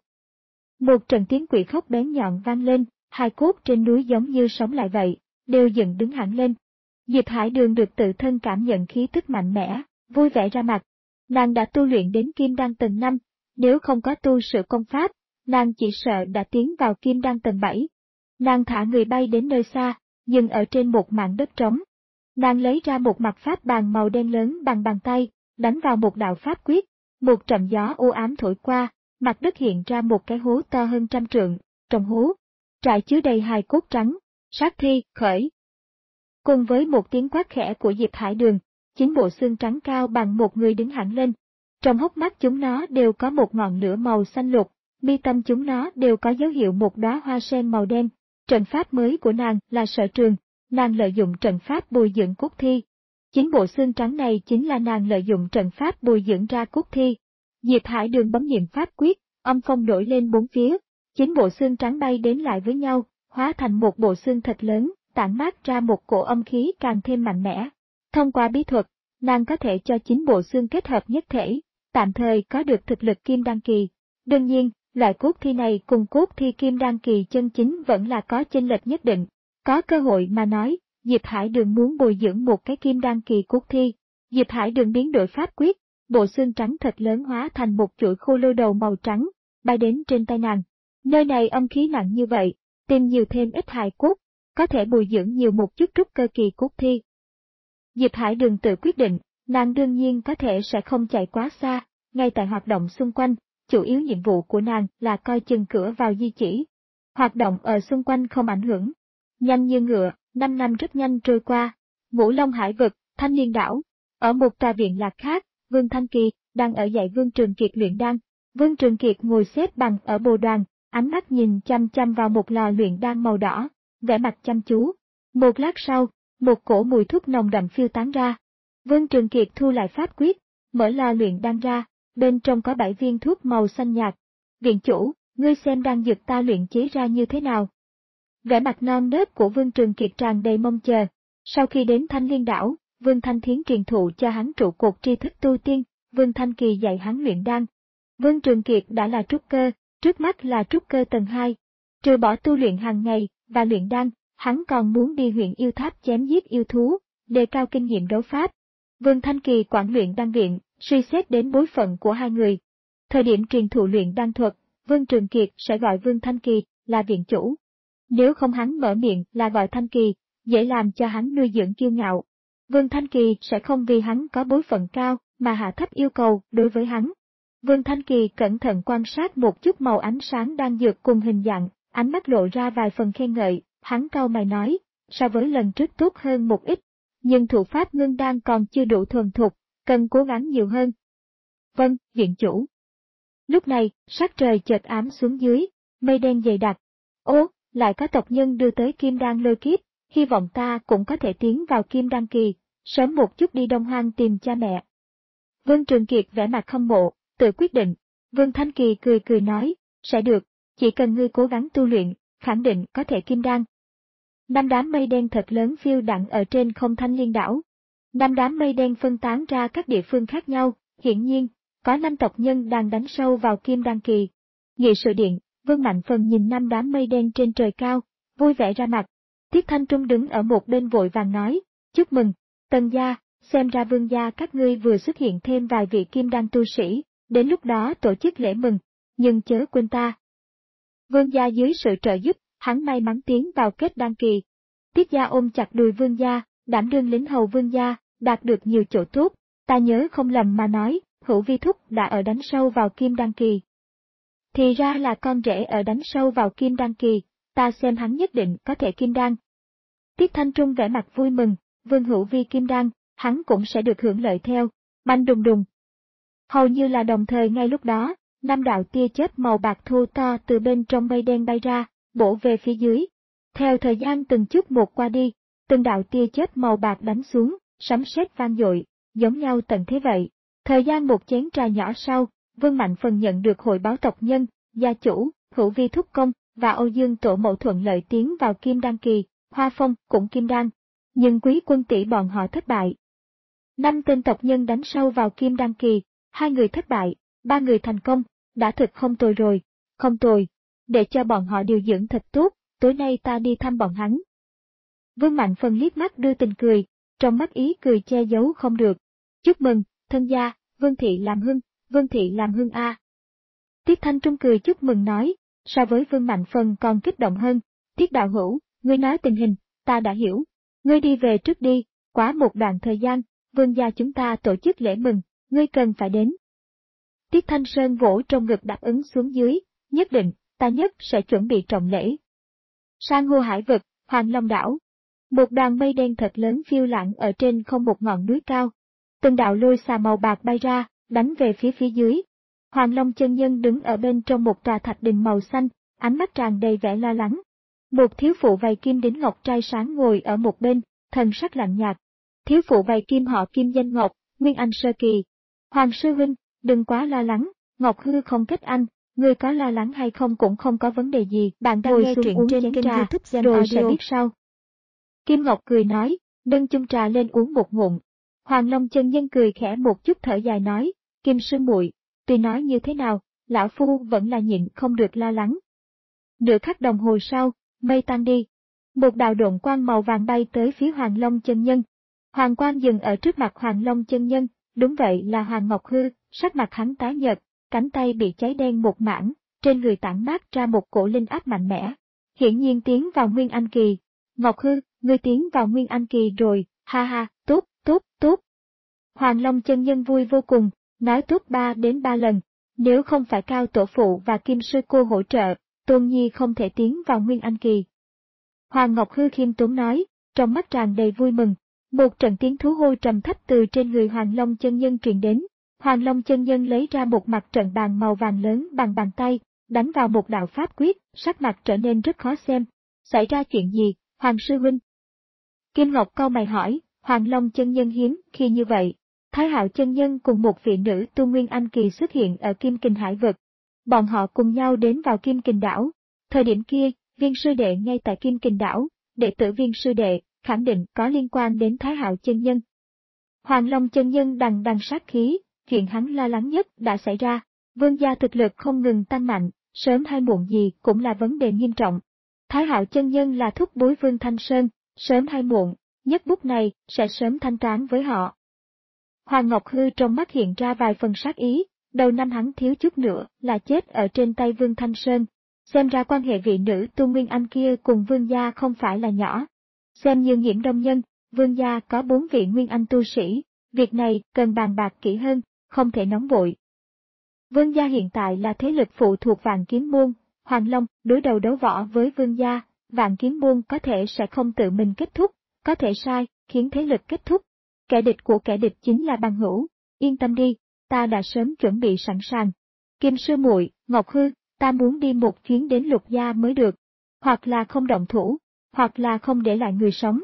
Một trận tiếng quỷ khóc bén nhọn vang lên, hai cốt trên núi giống như sống lại vậy, đều dựng đứng hẳn lên. Diệp Hải Đường được tự thân cảm nhận khí tức mạnh mẽ, vui vẻ ra mặt. Nàng đã tu luyện đến Kim Đan tầng năm, nếu không có tu sự công pháp, nàng chỉ sợ đã tiến vào Kim Đan tầng bảy. Nàng thả người bay đến nơi xa, dừng ở trên một mảng đất trống. Nàng lấy ra một mặt pháp bàn màu đen lớn bằng bàn tay, đánh vào một đạo pháp quyết, một trận gió u ám thổi qua, mặt đất hiện ra một cái hố to hơn trăm trượng, trong hố trải chứa đầy hài cốt trắng, sát thi, khởi. Cùng với một tiếng quát khẽ của Diệp Hải Đường, chính bộ xương trắng cao bằng một người đứng hẳn lên. Trong hốc mắt chúng nó đều có một ngọn lửa màu xanh lục, mi tâm chúng nó đều có dấu hiệu một đóa hoa sen màu đen. Trận pháp mới của nàng là sở trường, nàng lợi dụng trận pháp bồi dưỡng cốt thi. Chính bộ xương trắng này chính là nàng lợi dụng trận pháp bồi dưỡng ra cốt thi. Diệp Hải Đường bấm niệm pháp quyết, âm phong nổi lên bốn phía, chính bộ xương trắng bay đến lại với nhau, hóa thành một bộ xương thật lớn, tản mát ra một cổ âm khí càng thêm mạnh mẽ. Thông qua bí thuật, nàng có thể cho chính bộ xương kết hợp nhất thể, tạm thời có được thực lực kim đan kỳ. Đương nhiên, loại cốt thi này cùng cốt thi kim đan kỳ chân chính vẫn là có chênh lệch nhất định. Có cơ hội mà nói, Diệp Hải Đường muốn bồi dưỡng một cái kim đan kỳ cốt thi. Diệp Hải Đường biến đổi pháp quyết, bộ xương trắng thật lớn hóa thành một chuỗi khô lâu đầu màu trắng, bay đến trên tay nàng. Nơi này âm khí nặng như vậy, tìm nhiều thêm ít hài cốt, có thể bồi dưỡng nhiều một chút trúc cơ kỳ cốt thi. Diệp Hải Đường tự quyết định, nàng đương nhiên có thể sẽ không chạy quá xa, ngay tại hoạt động xung quanh, chủ yếu nhiệm vụ của nàng là coi chừng cửa vào di chỉ. Hoạt động ở xung quanh không ảnh hưởng. Nhanh như ngựa, năm năm rất nhanh trôi qua. Ngũ Long Hải vực, Thanh Liên đảo. Ở một tà viện lạc khác, Vương Thanh Kỳ đang ở dạy Vương Trường Kiệt luyện đan. Vương Trường Kiệt ngồi xếp bằng ở bồ đoàn, ánh mắt nhìn chăm chăm vào một lò luyện đan màu đỏ, vẻ mặt chăm chú. Một lát sau, một cổ mùi thuốc nồng đậm phiêu tán ra. Vương Trường Kiệt thu lại pháp quyết, mở lò luyện đan ra, bên trong có bảy viên thuốc màu xanh nhạt. Viện chủ, ngươi xem đan dược ta luyện chế ra như thế nào? Vẻ mặt non nớt của Vương Trường Kiệt tràn đầy mong chờ. Sau khi đến Thanh Liên đảo, Vương Thanh Thiến truyền thụ cho hắn trụ cột tri thức tu tiên, Vương Thanh Kỳ dạy hắn luyện đan. Vương Trường Kiệt đã là trúc cơ, trước mắt là trúc cơ tầng hai. Trừ bỏ tu luyện hàng ngày và luyện đan, hắn còn muốn đi huyện yêu tháp chém giết yêu thú, đề cao kinh nghiệm đấu pháp. Vương Thanh Kỳ quản luyện đan viện, suy xét đến bối phận của hai người. Thời điểm truyền thụ luyện đan thuật, Vương Trường Kiệt sẽ gọi Vương Thanh Kỳ là viện chủ. Nếu không hắn mở miệng là gọi Thanh Kỳ, dễ làm cho hắn nuôi dưỡng kiêu ngạo. Vương Thanh Kỳ sẽ không vì hắn có bối phận cao mà hạ thấp yêu cầu đối với hắn. Vương Thanh Kỳ cẩn thận quan sát một chút màu ánh sáng đang dược cùng hình dạng, ánh mắt lộ ra vài phần khen ngợi, hắn cau mày nói, so với lần trước tốt hơn một ít, nhưng thủ pháp ngưng đan còn chưa đủ thuần thục, cần cố gắng nhiều hơn. Vâng, viện chủ. Lúc này, sắc trời chợt ám xuống dưới, mây đen dày đặc. Ô, lại có tộc nhân đưa tới kim đan lôi kiếp, hy vọng ta cũng có thể tiến vào kim đan kỳ, sớm một chút đi Đông Hoang tìm cha mẹ. Vương Trường Kiệt vẻ mặt hâm mộ, tự quyết định. Vương Thanh Kỳ cười cười nói, sẽ được, chỉ cần ngươi cố gắng tu luyện, khẳng định có thể kim đan. Năm đám mây đen thật lớn phiêu đặng ở trên không Thanh Liên đảo. Năm đám mây đen phân tán ra các địa phương khác nhau, hiển nhiên, có năm tộc nhân đang đánh sâu vào kim đan kỳ. Nghị sự điện, Vương Mạnh Phần nhìn năm đám mây đen trên trời cao, vui vẻ ra mặt. Tiết Thanh Trung đứng ở một bên vội vàng nói, chúc mừng, Tần gia, xem ra Vương gia các ngươi vừa xuất hiện thêm vài vị kim đan tu sĩ, đến lúc đó tổ chức lễ mừng, nhưng chớ quên ta. Vương gia dưới sự trợ giúp, hắn may mắn tiến vào kết đan kỳ. Tiết gia ôm chặt đùi Vương gia, đảm đương lính hầu Vương gia, đạt được nhiều chỗ tốt, ta nhớ không lầm mà nói, Hữu Vi Thúc đã ở đánh sâu vào kim đan kỳ. Thì ra là con rể ở đánh sâu vào kim đan kỳ, ta xem hắn nhất định có thể kim đan. Tiết Thanh Trung vẻ mặt vui mừng, Vương Hữu Vi kim đan, hắn cũng sẽ được hưởng lợi theo, banh đùng đùng. Hầu như là đồng thời ngay lúc đó, năm đạo tia chớp màu bạc thô to từ bên trong mây đen bay ra, bổ về phía dưới. Theo thời gian từng chút một qua đi, từng đạo tia chớp màu bạc đánh xuống, sấm sét vang dội, giống nhau tận thế vậy. Thời gian một chén trà nhỏ sau, Vương Mạnh Phần nhận được hội báo tộc nhân, gia chủ, Hữu Vi Thúc Công và Âu Dương Tổ Mẫu thuận lợi tiến vào kim đan kỳ, Hoa Phong cũng kim đan, nhưng Quý Quân tỷ bọn họ thất bại. Năm tên tộc nhân đánh sâu vào kim đan kỳ, hai người thất bại, ba người thành công, đã thực không tồi rồi, không tồi, để cho bọn họ điều dưỡng thật tốt, tối nay ta đi thăm bọn hắn. Vương Mạnh Phần liếc mắt đưa tình cười, trong mắt ý cười che giấu không được. Chúc mừng, thân gia, Vương Thị làm hưng, Vương Thị làm hưng a. Tiết Thanh Trung cười chúc mừng nói, so với Vương Mạnh Phần còn kích động hơn. Tiết đạo hữu, ngươi nói tình hình, ta đã hiểu. Ngươi đi về trước đi, quá một đoạn thời gian, Vương gia chúng ta tổ chức lễ mừng, ngươi cần phải đến. Tiết Thanh Sơn vỗ trong ngực đáp ứng xuống dưới, nhất định, ta nhất sẽ chuẩn bị trọng lễ. Sang hô hải vực, Hoàng Long đảo. Một đoàn mây đen thật lớn phiêu lãng ở trên không một ngọn núi cao. Từng đạo lôi xà màu bạc bay ra, đánh về phía phía dưới. Hoàng Long chân nhân đứng ở bên trong một tòa thạch đình màu xanh, ánh mắt tràn đầy vẻ lo lắng. Một thiếu phụ vầy kim đính ngọc trai sáng ngồi ở một bên, thần sắc lạnh nhạt. Thiếu phụ vầy kim họ Kim danh Ngọc, Nguyên Anh sơ kỳ. Hoàng sư huynh, đừng quá lo lắng, Ngọc Hư không kết anh, ngươi có lo lắng hay không cũng không có vấn đề gì. Bạn đang nghe truyện trên kênh YouTube Gen rồi Audio. Sẽ biết sau. Kim Ngọc cười nói, nâng chung trà lên uống một ngụm. Hoàng Long chân nhân cười khẽ một chút thở dài nói, Kim sư muội, tuy nói như thế nào, lão phu vẫn là nhịn không được lo lắng. Nửa khắc đồng hồ sau, mây tan đi. Một đạo độn quang màu vàng bay tới phía Hoàng Long chân nhân. Hoàng quang dừng ở trước mặt Hoàng Long chân nhân, đúng vậy là Hoàng Ngọc Hư, sắc mặt hắn tái nhợt, cánh tay bị cháy đen một mảng, trên người tản mát ra một cổ linh áp mạnh mẽ. Hiển nhiên tiến vào Nguyên Anh kỳ. Ngọc Hư, ngươi tiến vào Nguyên Anh kỳ rồi, ha ha, tốt, tốt, tốt. Hoàng Long chân nhân vui vô cùng, nói tốt ba đến ba lần, nếu không phải Cao tổ phụ và Kim sư cô hỗ trợ, Tôn Nhi không thể tiến vào Nguyên Anh kỳ. Hoàng Ngọc Hư khiêm tốn nói, trong mắt tràn đầy vui mừng. Một trận tiếng thú hô trầm thấp từ trên người Hoàng Long chân nhân truyền đến. Hoàng Long chân nhân lấy ra một mặt trận bàn màu vàng lớn bằng bàn tay, đánh vào một đạo pháp quyết, sắc mặt trở nên rất khó xem. Xảy ra chuyện gì, Hoàng sư huynh? Kim Ngọc cau mày hỏi, Hoàng Long chân nhân hiếm khi như vậy. Thái Hạo chân nhân cùng một vị nữ tu Nguyên Anh kỳ xuất hiện ở Kim Kình Hải vực. Bọn họ cùng nhau đến vào Kim Kình đảo. Thời điểm kia, Viên sư đệ ngay tại Kim Kình đảo, đệ tử Viên sư đệ khẳng định có liên quan đến Thái Hạo chân nhân. Hoàng Long chân nhân đằng đằng sát khí, chuyện hắn lo lắng nhất đã xảy ra. Vương gia thực lực không ngừng tăng mạnh, sớm hay muộn gì cũng là vấn đề nghiêm trọng. Thái Hạo chân nhân là thúc bối Vương Thanh Sơn, sớm hay muộn, nhất bút này sẽ sớm thanh toán với họ. Hoàng Ngọc Hư trong mắt hiện ra vài phần sát ý, đầu năm hắn thiếu chút nữa là chết ở trên tay Vương Thanh Sơn. Xem ra quan hệ vị nữ tu Nguyên Anh kia cùng Vương gia không phải là nhỏ. Xem như Nghiễm Đông Nhân, Vương gia có bốn vị Nguyên Anh tu sĩ, việc này cần bàn bạc kỹ hơn, không thể nóng vội. Vương gia hiện tại là thế lực phụ thuộc Vạn Kiếm Môn, Hoàng Long đối đầu đấu võ với Vương gia, Vạn Kiếm Môn có thể sẽ không tự mình kết thúc, có thể sai, khiến thế lực kết thúc. Kẻ địch của kẻ địch chính là bằng hữu, yên tâm đi, ta đã sớm chuẩn bị sẵn sàng. Kim sư muội, Ngọc Hư, ta muốn đi một chuyến đến Lục gia mới được, hoặc là không động thủ, hoặc là không để lại người sống.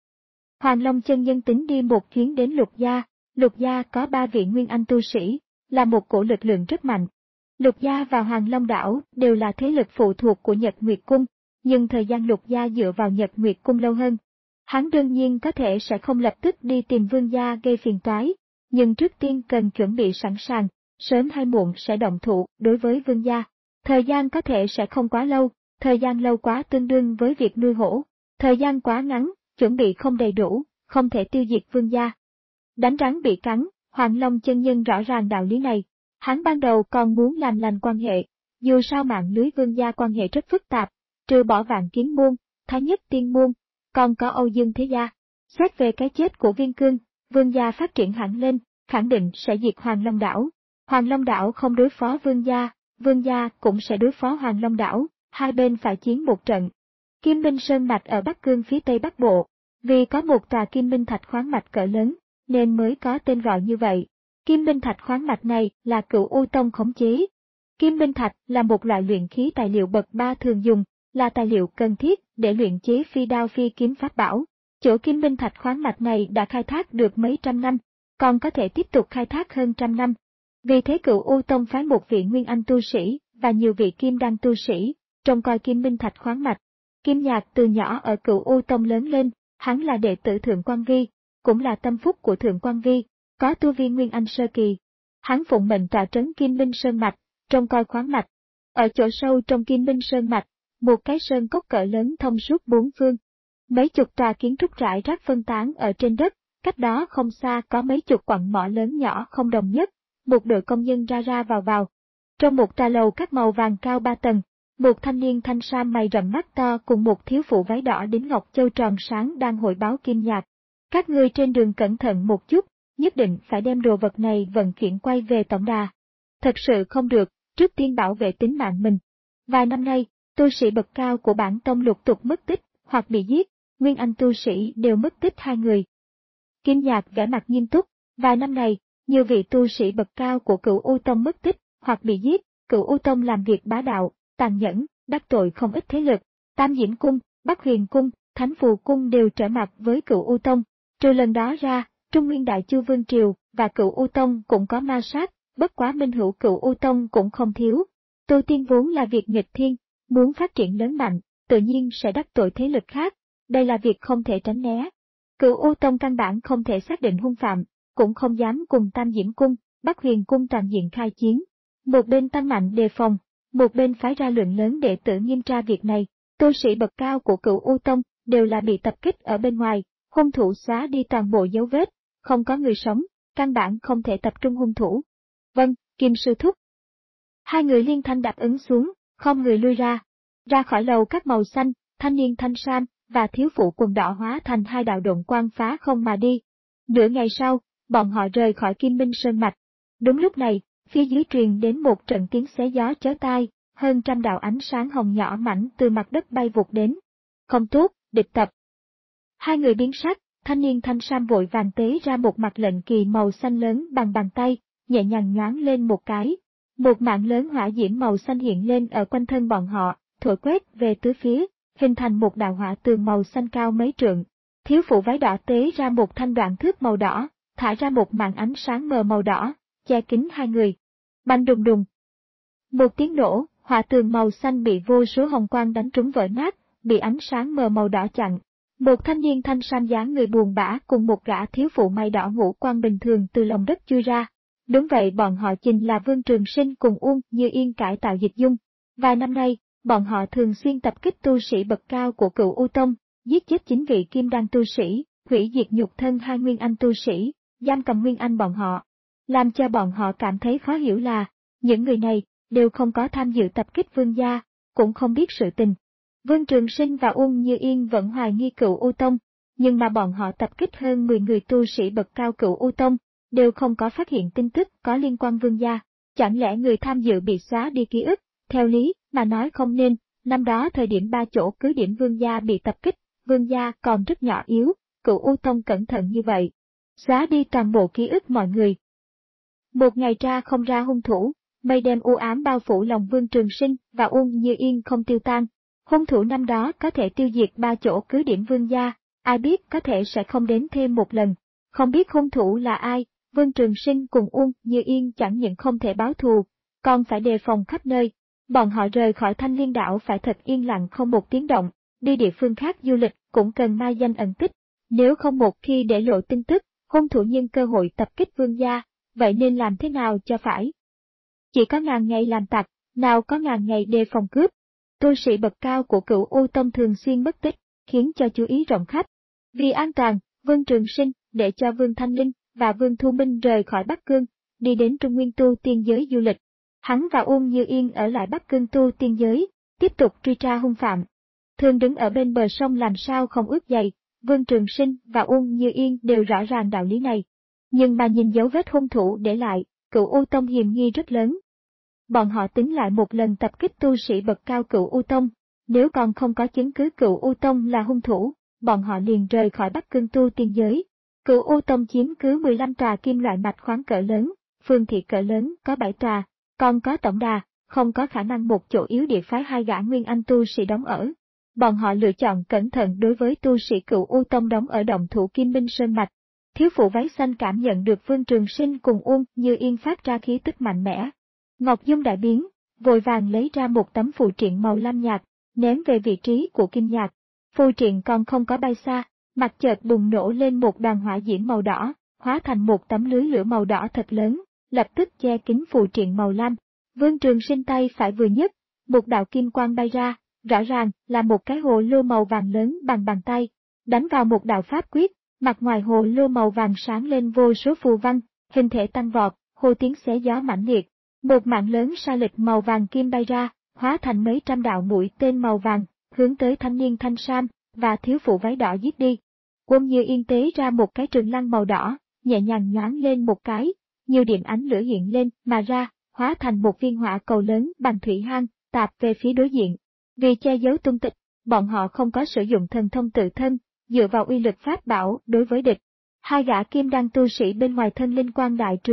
Hoàng Long chân nhân tính đi một chuyến đến Lục gia, Lục gia có ba vị Nguyên Anh tu sĩ, là một cổ lực lượng rất mạnh. Lục gia và Hoàng Long đảo đều là thế lực phụ thuộc của Nhật Nguyệt Cung, nhưng thời gian Lục gia dựa vào Nhật Nguyệt Cung lâu hơn. Hắn đương nhiên có thể sẽ không lập tức đi tìm Vương gia gây phiền toái, nhưng trước tiên cần chuẩn bị sẵn sàng, sớm hay muộn sẽ động thủ đối với Vương gia. Thời gian có thể sẽ không quá lâu, thời gian lâu quá tương đương với việc nuôi hổ, thời gian quá ngắn, chuẩn bị không đầy đủ, không thể tiêu diệt Vương gia. Đánh rắn bị cắn, Hoàng Long chân nhân rõ ràng đạo lý này. Hắn ban đầu còn muốn làm lành quan hệ, dù sao mạng lưới Vương gia quan hệ rất phức tạp, trừ bỏ Vạn Kiếm Môn, Thái Nhất Tiên Môn, còn có Âu Dương Thế Gia. Xét về cái chết của Viên Cương, Vương gia phát triển hẳn lên, khẳng định sẽ diệt Hoàng Long đảo. Hoàng Long đảo không đối phó Vương gia, Vương gia cũng sẽ đối phó Hoàng Long đảo, hai bên phải chiến một trận. Kim Minh Sơn Mạch ở Bắc Cương phía Tây Bắc Bộ, vì có một tòa Kim Minh Thạch khoáng mạch cỡ lớn, nên mới có tên gọi như vậy. Kim Minh Thạch khoáng mạch này là Cửu U Tông khống chế. Kim Minh Thạch là một loại luyện khí tài liệu bậc ba thường dùng, là tài liệu cần thiết để luyện chế phi đao phi kiếm pháp bảo. Chỗ Kim Minh Thạch khoáng mạch này đã khai thác được mấy trăm năm, còn có thể tiếp tục khai thác hơn trăm năm. Vì thế Cửu U Tông phái một vị Nguyên Anh tu sĩ và nhiều vị Kim Đan tu sĩ trông coi Kim Minh Thạch khoáng mạch. Kim Nhạc từ nhỏ ở Cửu U Tông lớn lên, hắn là đệ tử Thượng Quan Vi, cũng là tâm phúc của Thượng Quan Vi, có tu vi Nguyên Anh sơ kỳ. Hắn phụng mệnh tọa trấn Kim Minh Sơn mạch, trông coi khoáng mạch. Ở chỗ sâu trong Kim Minh Sơn mạch, một cái sơn cốc cỡ lớn thông suốt bốn phương. Mấy chục tòa kiến trúc rải rác phân tán ở trên đất, cách đó không xa có mấy chục quặng mỏ lớn nhỏ không đồng nhất, một đội công nhân ra ra vào vào. Trong một trà lầu các màu vàng cao ba tầng, một thanh niên thanh sam mày rậm mắt to cùng một thiếu phụ váy đỏ đính ngọc châu tròn sáng đang hội báo Kim Nhạc. Các ngươi trên đường cẩn thận một chút, nhất định phải đem đồ vật này vận chuyển quay về tổng đà. Thật sự không được, trước tiên bảo vệ tính mạng mình. Vài năm nay, tu sĩ bậc cao của bản tông lục tục mất tích, hoặc bị giết, Nguyên Anh tu sĩ đều mất tích hai người. Kim Nhạc vẻ mặt nghiêm túc, vài năm này, nhiều vị tu sĩ bậc cao của Cửu U Tông mất tích, hoặc bị giết. Cửu U Tông làm việc bá đạo, tàn nhẫn, đắc tội không ít thế lực. Tam Diễm Cung, Bắc Huyền Cung, Thánh Phù Cung đều trở mặt với Cửu U Tông. Trừ lần đó ra, Trung Nguyên Đại Chu Vương Triều và Cửu U Tông cũng có ma sát, bất quá minh hữu Cửu U Tông cũng không thiếu. Tu tiên vốn là việc nghịch thiên, muốn phát triển lớn mạnh, tự nhiên sẽ đắc tội thế lực khác, đây là việc không thể tránh né. Cửu U Tông căn bản không thể xác định hung phạm, cũng không dám cùng Tam Diễm Cung, Bắc Huyền Cung toàn diện khai chiến. Một bên tăng mạnh đề phòng, một bên phái ra lượng lớn đệ tử nghiêm tra việc này. Tu sĩ bậc cao của Cửu U Tông đều là bị tập kích ở bên ngoài, hung thủ xóa đi toàn bộ dấu vết, không có người sống, căn bản không thể tập trung hung thủ. Vâng, Kim sư thúc. Hai người liên thanh đáp ứng xuống, không người lui ra. Ra khỏi lầu các màu xanh, thanh niên thanh sam và thiếu phụ quần đỏ hóa thành hai đạo độn quang phá không mà đi. Nửa ngày sau, bọn họ rời khỏi Kim Minh Sơn Mạch. Đúng lúc này, phía dưới truyền đến một trận tiếng xé gió chói tai, hơn trăm đạo ánh sáng hồng nhỏ mảnh từ mặt đất bay vụt đến. Không tốt, địch tập. Hai người biến sắc, thanh niên thanh sam vội vàng tế ra một mặt lệnh kỳ màu xanh lớn bằng bàn tay, nhẹ nhàng nhoáng lên một cái. Một mạng lớn hỏa diễm màu xanh hiện lên ở quanh thân bọn họ, thổi quét về tứ phía, hình thành một đạo hỏa tường màu xanh cao mấy trượng. Thiếu phụ váy đỏ tế ra một thanh đoạn thước màu đỏ, thả ra một màn ánh sáng mờ màu đỏ, che kín hai người. Bành đùng đùng. Một tiếng nổ, hỏa tường màu xanh bị vô số hồng quang đánh trúng vỡ nát, bị ánh sáng mờ màu đỏ chặn. Một thanh niên thanh sam dáng người buồn bã cùng một gã thiếu phụ may đỏ ngũ quan bình thường từ lòng đất chui ra. Đúng vậy, bọn họ chính là Vương Trường Sinh cùng Uông Như Yên cải tạo dịch dung. Vài năm nay, bọn họ thường xuyên tập kích tu sĩ bậc cao của Cửu U Tông, giết chết chín vị kim đan tu sĩ, hủy diệt nhục thân hai nguyên anh tu sĩ, giam cầm nguyên anh bọn họ. Làm cho bọn họ cảm thấy khó hiểu là, những người này đều không có tham dự tập kích Vương gia, cũng không biết sự tình. Vương Trường Sinh và Uông Như Yên vẫn hoài nghi Cửu U Tông, nhưng mà bọn họ tập kích hơn mười người tu sĩ bậc cao Cửu U Tông, đều không có phát hiện tin tức có liên quan Vương gia. Chẳng lẽ người tham dự bị xóa đi ký ức? Theo lý mà nói không nên, năm đó thời điểm ba chỗ cứ điểm Vương gia bị tập kích, Vương gia còn rất nhỏ yếu, Cửu U Tông cẩn thận như vậy, xóa đi toàn bộ ký ức mọi người. Một ngày tra không ra hung thủ, mây đen u ám bao phủ lòng Vương Trường Sinh và Uông Như Yên không tiêu tan. Hung thủ năm đó có thể tiêu diệt ba chỗ cứ điểm Vương gia, ai biết có thể sẽ không đến thêm một lần. Không biết hung thủ là ai, Vương Trường Sinh cùng Uông Như Yên chẳng những không thể báo thù, còn phải đề phòng khắp nơi. Bọn họ rời khỏi Thanh Liên Đảo phải thật yên lặng không một tiếng động, đi địa phương khác du lịch cũng cần mai danh ẩn tích. Nếu không một khi để lộ tin tức, hung thủ nhân cơ hội tập kích Vương gia, vậy nên làm thế nào cho phải? Chỉ có ngàn ngày làm tặc, nào có ngàn ngày đề phòng cướp. Tu sĩ bậc cao của Cửu U Tông thường xuyên mất tích, khiến cho chú ý rộng khắp. Vì an toàn, Vương Trường Sinh để cho Vương Thanh Linh và Vương Thu Minh rời khỏi Bắc Cương, đi đến Trung Nguyên tu tiên giới du lịch. Hắn và Uông Như Yên ở lại Bắc Cương tu tiên giới, tiếp tục truy tra hung phạm. Thường đứng ở bên bờ sông làm sao không ướt dày, Vương Trường Sinh và Uông Như Yên đều rõ ràng đạo lý này. Nhưng mà nhìn dấu vết hung thủ để lại, Cửu U Tông hiềm nghi rất lớn. Bọn họ tính lại một lần tập kích tu sĩ bậc cao Cửu U Tông, nếu còn không có chứng cứ Cửu U Tông là hung thủ, bọn họ liền rời khỏi Bắc Cương tu tiên giới. Cửu U Tông chiếm cứ mười lăm tòa kim loại mạch khoáng cỡ lớn, phương thị cỡ lớn có bảy tòa, còn có tổng đà, không có khả năng một chỗ yếu địa phái hai gã nguyên anh tu sĩ đóng ở. Bọn họ lựa chọn cẩn thận đối với tu sĩ Cửu U Tông đóng ở động thủ Kim Minh Sơn Mạch. Thiếu phụ váy xanh cảm nhận được Vương Trường Sinh cùng Uông Như Yên phát ra khí tức mạnh mẽ. Ngọc Dung đại biến, vội vàng lấy ra một tấm phù triện màu lam nhạt, ném về vị trí của kim nhạt. Phù triện còn không có bay xa, mặt chợt bùng nổ lên một đoàn hỏa diễm màu đỏ, hóa thành một tấm lưới lửa màu đỏ thật lớn, lập tức che kín phù triện màu lam. Vương Trường Sinh tay phải vừa nhấc, một đạo kim quang bay ra, rõ ràng là một cái hồ lô màu vàng lớn bằng bàn tay, đánh vào một đạo pháp quyết, mặt ngoài hồ lô màu vàng sáng lên vô số phù văn, hình thể tăng vọt, hô tiếng xé gió mãnh liệt. Một mạng lớn sa lịch màu vàng kim bay ra, hóa thành mấy trăm đạo mũi tên màu vàng, hướng tới thanh niên thanh sam và thiếu phụ váy đỏ giết đi. Uông Như Yên tế ra một cái trường lăng màu đỏ, nhẹ nhàng nhoáng lên một cái, nhiều điểm ánh lửa hiện lên mà ra, hóa thành một viên hỏa cầu lớn bằng thủy hang, tạp về phía đối diện. Vì che giấu tung tích, bọn họ không có sử dụng thần thông tự thân, dựa vào uy lực pháp bảo đối với địch. Hai gã kim đan tu sĩ bên ngoài thân linh quang đại trướng,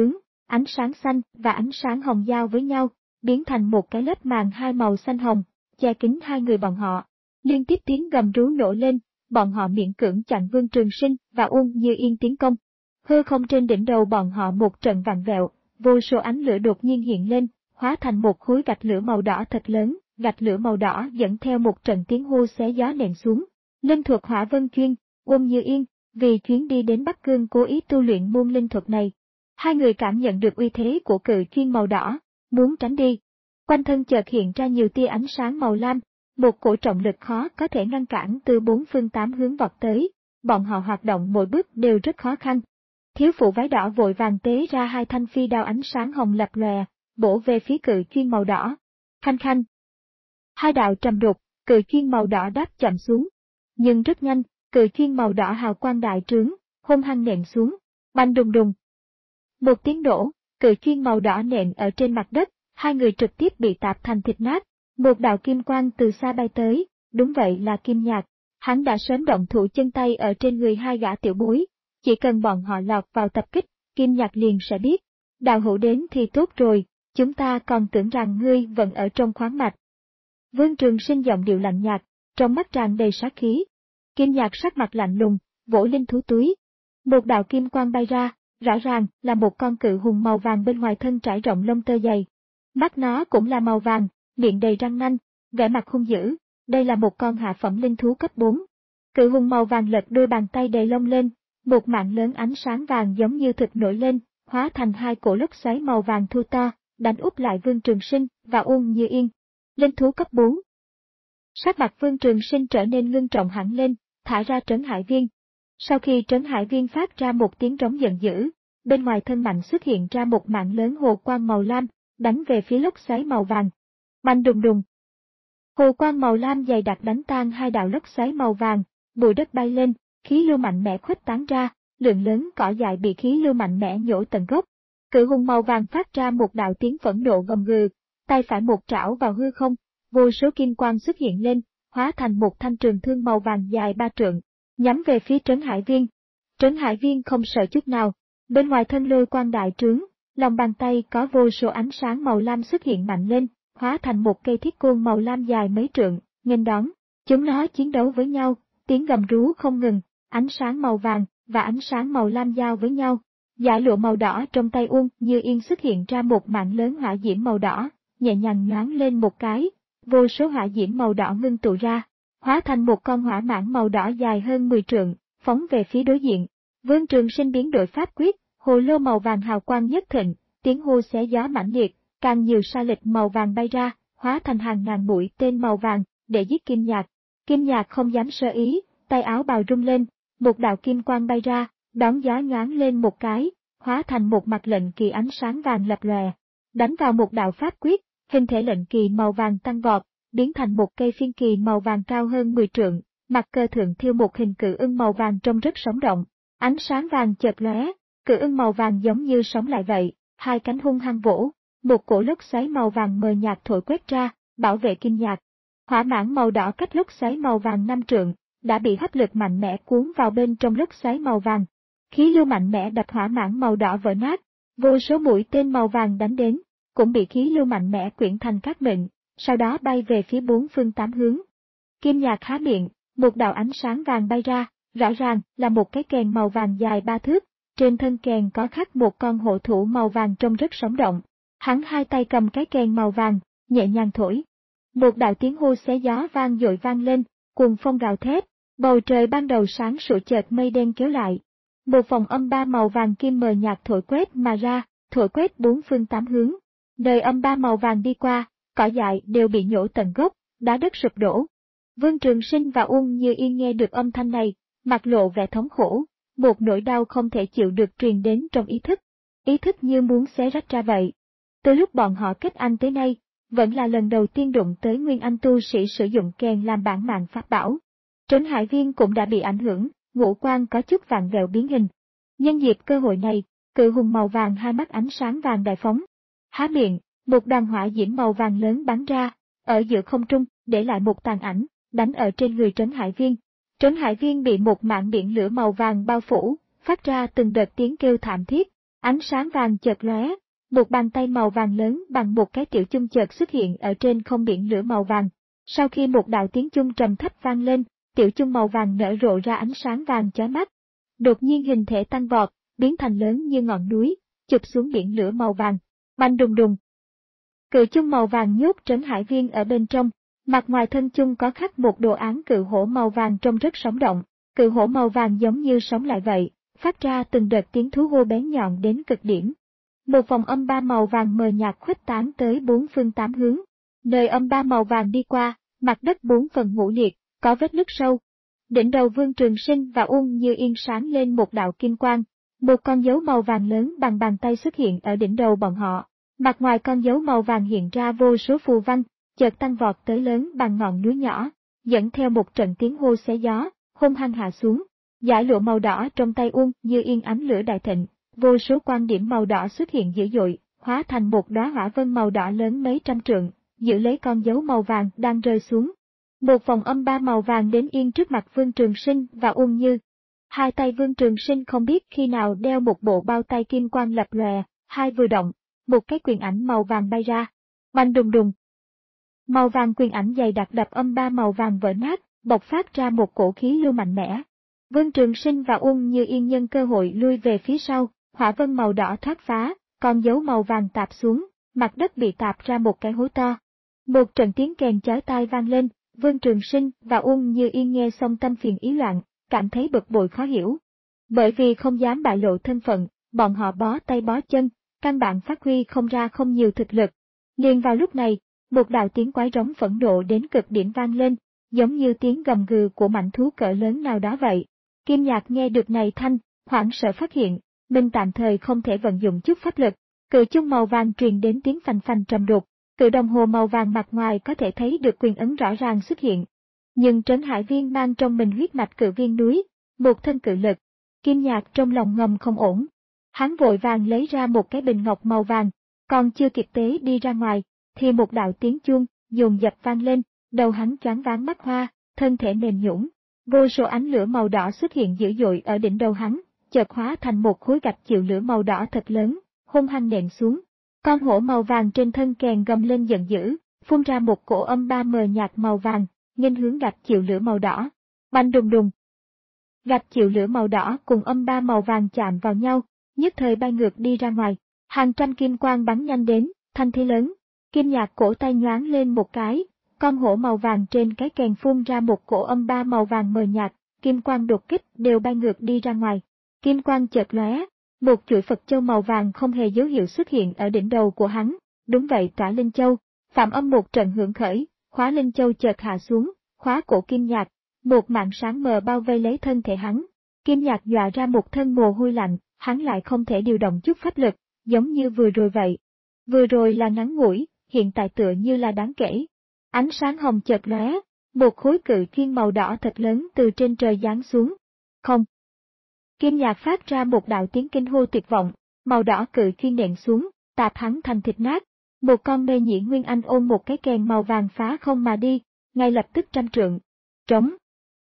ánh sáng xanh và ánh sáng hồng giao với nhau, biến thành một cái lớp màn hai màu xanh hồng, che kín hai người bọn họ. Liên tiếp tiếng gầm rú nổ lên, bọn họ miễn cưỡng chặn Vương Trường Sinh và Uông Như Yên tiến công. Hư không trên đỉnh đầu bọn họ một trận vặn vẹo, vô số ánh lửa đột nhiên hiện lên, hóa thành một khối gạch lửa màu đỏ thật lớn, gạch lửa màu đỏ dẫn theo một trận tiếng hô xé gió nện xuống. Linh thuật Hỏa Vân Chuyên, Uông Như Yên, vì chuyến đi đến Bắc Cương cố ý tu luyện môn linh thuật này. Hai người cảm nhận được uy thế của cự chuyên màu đỏ, muốn tránh đi. Quanh thân chợt hiện ra nhiều tia ánh sáng màu lam, một cổ trọng lực khó có thể ngăn cản từ bốn phương tám hướng vọt tới, bọn họ hoạt động mỗi bước đều rất khó khăn. Thiếu phụ váy đỏ vội vàng tế ra hai thanh phi đao ánh sáng hồng lập lòe, bổ về phía cự chuyên màu đỏ. Khanh khanh. Hai đạo trầm đục, cự chuyên màu đỏ đáp chậm xuống. Nhưng rất nhanh, cự chuyên màu đỏ hào quang đại trướng, hung hăng nện xuống, banh đùng đùng. Một tiếng nổ, cự chuyên màu đỏ nện ở trên mặt đất, hai người trực tiếp bị tạp thành thịt nát. Một đạo kim quang từ xa bay tới, đúng vậy là Kim Nhạc. Hắn đã sớm động thủ chân tay ở trên người hai gã tiểu bối, chỉ cần bọn họ lọt vào tập kích, Kim Nhạc liền sẽ biết. Đạo hữu đến thì tốt rồi, chúng ta còn tưởng rằng ngươi vẫn ở trong khoáng mạch. Vương Trường Sinh giọng điệu lạnh nhạt, trong mắt tràn đầy sát khí. Kim Nhạc sắc mặt lạnh lùng, vỗ linh thú túi. Một đạo kim quang bay ra, rõ ràng là một con cự hùng màu vàng bên ngoài thân trải rộng lông tơ dày. Mắt nó cũng là màu vàng, miệng đầy răng nanh, vẻ mặt hung dữ, đây là một con hạ phẩm linh thú cấp bốn. Cự hùng màu vàng lật đôi bàn tay đầy lông lên, một mạng lớn ánh sáng vàng giống như thực nổi lên, hóa thành hai cổ lốc xoáy màu vàng thu to, đánh úp lại Vương Trường Sinh và Uông Như Yên. Linh thú cấp bốn. Sắc mặt Vương Trường Sinh trở nên ngưng trọng hẳn lên, thả ra Trấn Hải Viên. Sau khi Trấn Hải Viên phát ra một tiếng rống giận dữ, bên ngoài thân mạnh xuất hiện ra một mạng lớn hồ quang màu lam, đánh về phía lốc xoáy màu vàng. Bành đùng đùng. Hồ quang màu lam dày đặc đánh tan hai đạo lốc xoáy màu vàng, bụi đất bay lên, khí lưu mạnh mẽ khuếch tán ra, lượng lớn cỏ dại bị khí lưu mạnh mẽ nhổ tận gốc. Cự hùng màu vàng phát ra một đạo tiếng phẫn nộ gầm gừ, tay phải một trảo vào hư không, vô số kim quang xuất hiện lên, hóa thành một thanh trường thương màu vàng dài ba trượng, nhắm về phía Trấn Hải Viên. Trấn Hải Viên không sợ chút nào, bên ngoài thân lôi quang đại trướng, lòng bàn tay có vô số ánh sáng màu lam xuất hiện mạnh lên, hóa thành một cây thiết côn màu lam dài mấy trượng, nghênh đón. Chúng nó chiến đấu với nhau, tiếng gầm rú không ngừng, ánh sáng màu vàng và ánh sáng màu lam giao với nhau. Dải lụa màu đỏ trong tay Uông Như Yên xuất hiện ra một mạng lớn hỏa diễm màu đỏ, nhẹ nhàng nhoáng lên một cái, vô số hỏa diễm màu đỏ ngưng tụ ra, hóa thành một con hỏa mãng màu đỏ dài hơn mười trượng, phóng về phía đối diện. Vương Trường Sinh biến đổi pháp quyết, hồ lô màu vàng hào quang nhất thịnh, tiếng hô xé gió mãnh liệt, càng nhiều sa lịch màu vàng bay ra, hóa thành hàng ngàn mũi tên màu vàng để giết Kim Nhạc. Kim Nhạc không dám sơ ý, tay áo bào rung lên, một đạo kim quang bay ra, đón gió nhoáng lên một cái, hóa thành một mặt lệnh kỳ ánh sáng vàng lập lòe, đánh vào một đạo pháp quyết, hình thể lệnh kỳ màu vàng tăng vọt, biến thành một cây phiên kỳ màu vàng cao hơn mười trượng, mặt cơ thượng thiêu một hình cự ưng màu vàng trông rất sống động, ánh sáng vàng chợt lóe, cự ưng màu vàng giống như sống lại vậy, hai cánh hung hăng vỗ, một cổ lốc xoáy màu vàng mờ nhạt thổi quét ra, bảo vệ Kim Nhạc. Hỏa mãng màu đỏ cách lốc xoáy màu vàng năm trượng, đã bị hấp lực mạnh mẽ cuốn vào bên trong lốc xoáy màu vàng. Khí lưu mạnh mẽ đập hỏa mãng màu đỏ vỡ nát, vô số mũi tên màu vàng đánh đến, cũng bị khí lưu mạnh mẽ quyển thành các mịn, sau đó bay về phía bốn phương tám hướng. Kim Nhạc há miệng, một đạo ánh sáng vàng bay ra, rõ ràng là một cái kèn màu vàng dài ba thước, trên thân kèn có khắc một con hổ thủ màu vàng trông rất sống động. Hắn hai tay cầm cái kèn màu vàng, nhẹ nhàng thổi. Một đạo tiếng hô xé gió vang dội vang lên, cuồng phong gào thét, bầu trời ban đầu sáng sủa chợt mây đen kéo lại. Một vòng âm ba màu vàng kim mờ nhạt thổi quét mà ra, thổi quét bốn phương tám hướng. Đời âm ba màu vàng đi qua, cỏ dại đều bị nhổ tận gốc, đá đất sụp đổ. Vương Trường Sinh và Uông Như Yên nghe được âm thanh này, mặt lộ vẻ thống khổ, một nỗi đau không thể chịu được truyền đến trong ý thức. Ý thức như muốn xé rách ra vậy. Từ lúc bọn họ kết anh tới nay, vẫn là lần đầu tiên đụng tới nguyên anh tu sĩ sử dụng kèn làm bản mạng pháp bảo. Trấn Hải Viên cũng đã bị ảnh hưởng, ngũ quan có chút vàng vẹo biến hình. Nhân dịp cơ hội này, cự hùng màu vàng hai mắt ánh sáng vàng đại phóng. Há miệng, một đoàn hỏa diễm màu vàng lớn bắn ra, ở giữa không trung, để lại một tàn ảnh, đánh ở trên người Trấn Hải Viên. Trấn Hải Viên bị một mảng biển lửa màu vàng bao phủ, phát ra từng đợt tiếng kêu thảm thiết. Ánh sáng vàng chợt lóe, một bàn tay màu vàng lớn bằng một cái tiểu chung chợt xuất hiện ở trên không biển lửa màu vàng. Sau khi một đạo tiếng chung trầm thấp vang lên, tiểu chung màu vàng nở rộ ra ánh sáng vàng chói mắt. Đột nhiên hình thể tăng vọt, biến thành lớn như ngọn núi, chụp xuống biển lửa màu vàng. Bành đùng đùng. Cự chung màu vàng nhốt Trấn Hải Viên ở bên trong, mặt ngoài thân chung có khắc một đồ án cự hổ màu vàng trông rất sống động. Cự hổ màu vàng giống như sống lại vậy, phát ra từng đợt tiếng thú hô bén nhọn đến cực điểm. Một vòng âm ba màu vàng mờ nhạt khuếch tán tới bốn phương tám hướng. Nơi âm ba màu vàng đi qua, mặt đất bốn phần ngũ liệt, có vết nứt sâu. Đỉnh đầu Vương Trường Sinh và Uông Như Yên sáng lên một đạo kim quang. Một con dấu màu vàng lớn bằng bàn tay xuất hiện ở đỉnh đầu bọn họ. Mặt ngoài con dấu màu vàng hiện ra vô số phù văn, chợt tăng vọt tới lớn bằng ngọn núi nhỏ, dẫn theo một trận tiếng hô xé gió, hung hăng hạ xuống. Dải lụa màu đỏ trong tay Uông Như Yên ánh lửa đại thịnh, vô số quan điểm màu đỏ xuất hiện dữ dội, hóa thành một đóa hỏa vân màu đỏ lớn mấy trăm trượng, giữ lấy con dấu màu vàng đang rơi xuống. Một vòng âm ba màu vàng đến yên trước mặt Vương Trường Sinh và Uông Như. Hai tay Vương Trường Sinh không biết khi nào đeo một bộ bao tay kim quang lập lòe, hai vừa động, một cái quyền ảnh màu vàng bay ra. Bành đùng đùng. Màu vàng quyền ảnh dày đặc đập âm ba màu vàng vỡ nát, bộc phát ra một cổ khí lưu mạnh mẽ. Vương Trường Sinh và Uông Như Yên nhân cơ hội lui về phía sau, hỏa vân màu đỏ thoát phá, con dấu màu vàng tạp xuống, mặt đất bị tạp ra một cái hố to. Một trận tiếng kèn chói tai vang lên, Vương Trường Sinh và Uông Như Yên nghe xong tâm phiền ý loạn, cảm thấy bực bội khó hiểu. Bởi vì không dám bại lộ thân phận, bọn họ bó tay bó chân, căn bản phát huy không ra không nhiều thực lực. Liền vào lúc này, một đạo tiếng quái rống phẫn nộ đến cực điểm vang lên, giống như tiếng gầm gừ của mãnh thú cỡ lớn nào đó vậy. Kim Nhạc nghe được này thanh, hoảng sợ phát hiện, mình tạm thời không thể vận dụng chút pháp lực. Cự chung màu vàng truyền đến tiếng phành phành trầm đục, cự đồng hồ màu vàng mặt ngoài có thể thấy được quyền ấn rõ ràng xuất hiện. Nhưng Trấn Hải Viên mang trong mình huyết mạch cự viên núi, một thân cự lực. Kim Nhạc trong lòng ngầm không ổn. Hắn vội vàng lấy ra một cái bình ngọc màu vàng, còn chưa kịp tế đi ra ngoài, thì một đạo tiếng chuông dồn dập vang lên, đầu hắn choáng váng mắt hoa, thân thể mềm nhũn. Vô số ánh lửa màu đỏ xuất hiện dữ dội ở đỉnh đầu hắn, chợt hóa thành một khối gạch chịu lửa màu đỏ thật lớn, hung hăng nện xuống. Con hổ màu vàng trên thân kèn gầm lên giận dữ, phun ra một cổ âm ba mờ nhạt màu vàng, nghênh hướng gạch chịu lửa màu đỏ. Bành đùng đùng. Gạch chịu lửa màu đỏ cùng âm ba màu vàng chạm vào nhau, nhất thời bay ngược đi ra ngoài. Hàng trăm kim quang bắn nhanh đến, thanh thế lớn. Kim Nhạc cổ tay nhoáng lên một cái, con hổ màu vàng trên cái kèn phun ra một cổ âm ba màu vàng mờ nhạt, kim quang đột kích đều bay ngược đi ra ngoài. Kim quang chợt lóe, một chuỗi Phật châu màu vàng không hề dấu hiệu xuất hiện ở đỉnh đầu của hắn. Đúng vậy, Tỏa Linh Châu. Phạm âm một trận hưởng khởi, khóa Linh Châu chợt hạ xuống, khóa cổ Kim Nhạc, một màn sáng mờ bao vây lấy thân thể hắn. Kim Nhạc dọa ra một thân mồ hôi lạnh, hắn lại không thể điều động chút pháp lực, giống như vừa rồi vậy. Vừa rồi là ngắn ngủi, hiện tại tựa như là đáng kể. Ánh sáng hồng chợt lóe, một khối cự khiên màu đỏ thật lớn từ trên trời giáng xuống. Không. Kim Nhạc phát ra một đạo tiếng kinh hô tuyệt vọng, màu đỏ cự khiên nện xuống, tạp hắn thành thịt nát. Một con mê nhĩ Nguyên Anh ôm một cái kèn màu vàng phá không mà đi, ngay lập tức trăm trượng. Trống.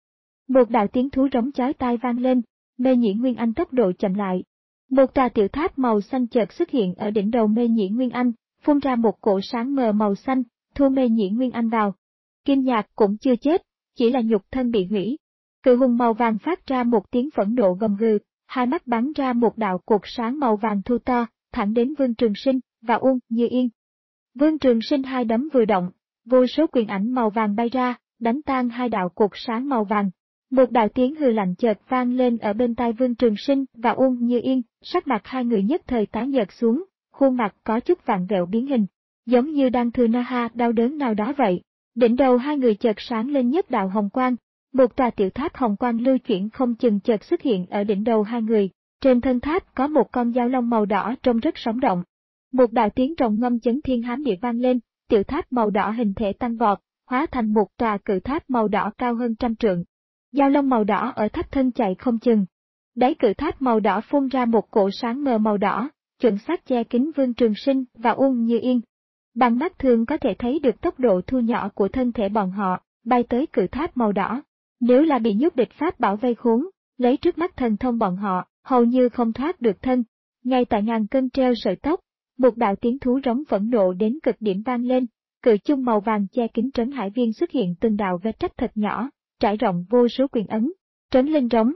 Một đạo tiếng thú rống chói tai vang lên, mê nhĩ Nguyên Anh tốc độ chậm lại. Một tòa tiểu tháp màu xanh chợt xuất hiện ở đỉnh đầu mê nhĩ Nguyên Anh, phun ra một cổ sáng mờ màu xanh, thu mê nhĩ Nguyên Anh vào. Kim Nhạc cũng chưa chết, chỉ là nhục thân bị hủy. Cự hùng màu vàng phát ra một tiếng phẫn nộ gầm gừ, hai mắt bắn ra một đạo cột sáng màu vàng thu to, thẳng đến Vương Trường Sinh và Uông Như Yên. Vương Trường Sinh hai đấm vừa động, vô số quyền ảnh màu vàng bay ra, đánh tan hai đạo cột sáng màu vàng. Một đạo tiếng hừ lạnh chợt vang lên ở bên tai Vương Trường Sinh và Uông Như Yên, sắc mặt hai người nhất thời tái nhợt xuống, khuôn mặt có chút vặn vẹo biến hình, giống như đang thừa na ha đau đớn nào đó vậy. Đỉnh đầu hai người chợt sáng lên nhất đạo hồng quang, một tòa tiểu tháp hồng quang lưu chuyển không chừng chợt xuất hiện ở đỉnh đầu hai người, trên thân tháp có một con dao long màu đỏ trông rất sống động. Một đạo tiếng rồng ngâm chấn thiên hám địa vang lên, tiểu tháp màu đỏ hình thể tăng vọt, hóa thành một tòa cự tháp màu đỏ cao hơn trăm trượng. Dao long màu đỏ ở tháp thân chạy không chừng. Đáy cự tháp màu đỏ phun ra một cổ sáng mờ màu đỏ, chuẩn xác che kín Vương Trường Sinh và Uông Như Yên. Bằng mắt thường có thể thấy được tốc độ thu nhỏ của thân thể bọn họ, bay tới cự tháp màu đỏ. Nếu là bị nhốt địch pháp bảo vây khốn, lấy trước mắt thần thông bọn họ, hầu như không thoát được thân. Ngay tại ngàn cân treo sợi tóc, một đạo tiếng thú rống phẫn nộ đến cực điểm vang lên, cự chung màu vàng che kín Trấn Hải Viên xuất hiện từng đạo vết rách thật nhỏ, trải rộng vô số quyền ấn. Trấn Linh rống.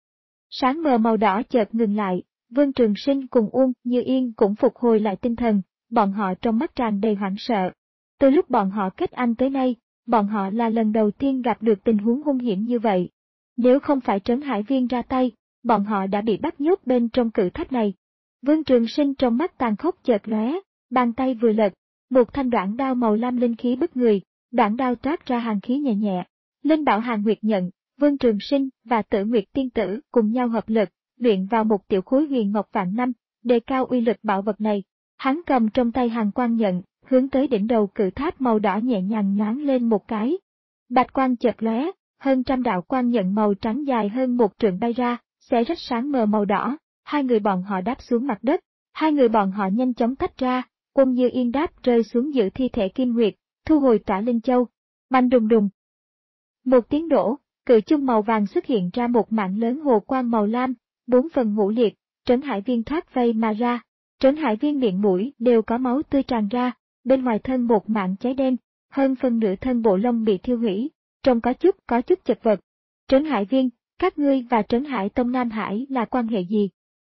Sáng mờ màu đỏ chợt ngừng lại, Vương Trường Sinh cùng Uông Như Yên cũng phục hồi lại tinh thần, bọn họ trong mắt tràn đầy hoảng sợ. Từ lúc bọn họ kết anh tới nay, bọn họ là lần đầu tiên gặp được tình huống hung hiểm như vậy. Nếu không phải Trấn Hải Viên ra tay, bọn họ đã bị bắt nhốt bên trong cự tháp này. Vương Trường Sinh trong mắt tàn khốc chợt lóe, bàn tay vừa lật, một thanh đoạn đao màu lam linh khí bức người, đoạn đao toát ra hàn khí nhẹ nhẹ. Linh bảo Hàn Nguyệt nhận, Vương Trường Sinh và Tử Nguyệt Tiên Tử cùng nhau hợp lực, luyện vào một tiểu khối huyền ngọc vạn năm, đề cao uy lực bảo vật này. Hắn cầm trong tay Hàn Quang nhận, hướng tới đỉnh đầu cự tháp màu đỏ nhẹ nhàng nhoáng lên một cái. Bạch quang chợt lóe, hơn trăm đạo quang nhận màu trắng dài hơn một trượng bay ra, xé rách sáng mờ màu đỏ. Hai người bọn họ đáp xuống mặt đất, hai người bọn họ nhanh chóng tách ra, Uông Như Yên đáp rơi xuống giữa thi thể Kim Nguyệt, thu hồi Tỏa Linh Châu. Bành đùng đùng. Một tiếng nổ, cự chung màu vàng xuất hiện ra một mảng lớn hồ quang màu lam, bốn phần ngũ liệt, Trấn Hải Viên thoát vây mà ra. Trấn Hải Viên miệng mũi đều có máu tươi tràn ra, bên ngoài thân một mảng cháy đen, hơn phân nửa thân bộ lông bị thiêu hủy, trông có chút có chút chật vật. Trấn Hải Viên, các ngươi và Trấn Hải Tông Nam Hải là quan hệ gì?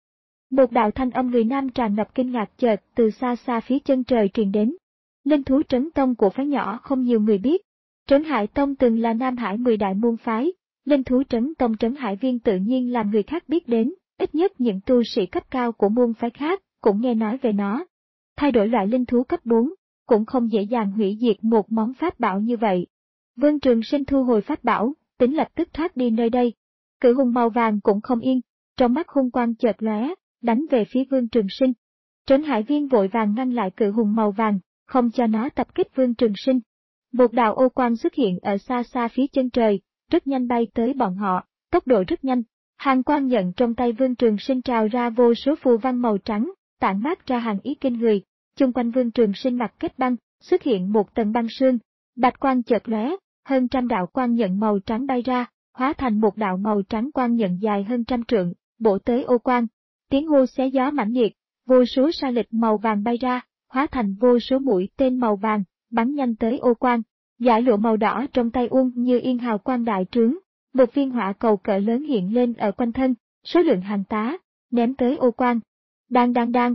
Một đạo thanh âm người nam tràn ngập kinh ngạc chợt từ xa xa phía chân trời truyền đến. Linh thú trấn tông của phái nhỏ không nhiều người biết. Trấn Hải Tông từng là Nam Hải mười đại môn phái, linh thú trấn tông Trấn Hải Viên tự nhiên làm người khác biết đến, ít nhất những tu sĩ cấp cao của môn phái khác cũng nghe nói về nó. Thay đổi loại linh thú cấp bốn, cũng không dễ dàng hủy diệt một món pháp bảo như vậy. Vương Trường Sinh thu hồi pháp bảo, tính lập tức thoát đi nơi đây. Cự hùng màu vàng cũng không yên, trong mắt hung quang chợt lóe, đánh về phía Vương Trường Sinh. Trấn Hải Viên vội vàng ngăn lại cự hùng màu vàng, không cho nó tập kích Vương Trường Sinh. Một đạo ô quang xuất hiện ở xa xa phía chân trời, rất nhanh bay tới bọn họ, tốc độ rất nhanh. Hàn quang nhận trong tay Vương Trường Sinh trào ra vô số phù văn màu trắng, tản mát ra hàn ý kinh người. Chung quanh Vương Trường Sinh mặt kết băng, xuất hiện một tầng băng sương. Bạch quang chợt lóe, hơn trăm đạo quang nhận màu trắng bay ra, hóa thành một đạo màu trắng quang nhận dài hơn trăm trượng, bổ tới ô quang. Tiếng hô xé gió mãnh liệt, vô số sa lịch màu vàng bay ra, hóa thành vô số mũi tên màu vàng, bắn nhanh tới ô quang. Dải lụa màu đỏ trong tay Uông Như Yên hào quang đại trướng, một viên hỏa cầu cỡ lớn hiện lên ở quanh thân, số lượng hàng tá, ném tới ô quang. Đang đang đang.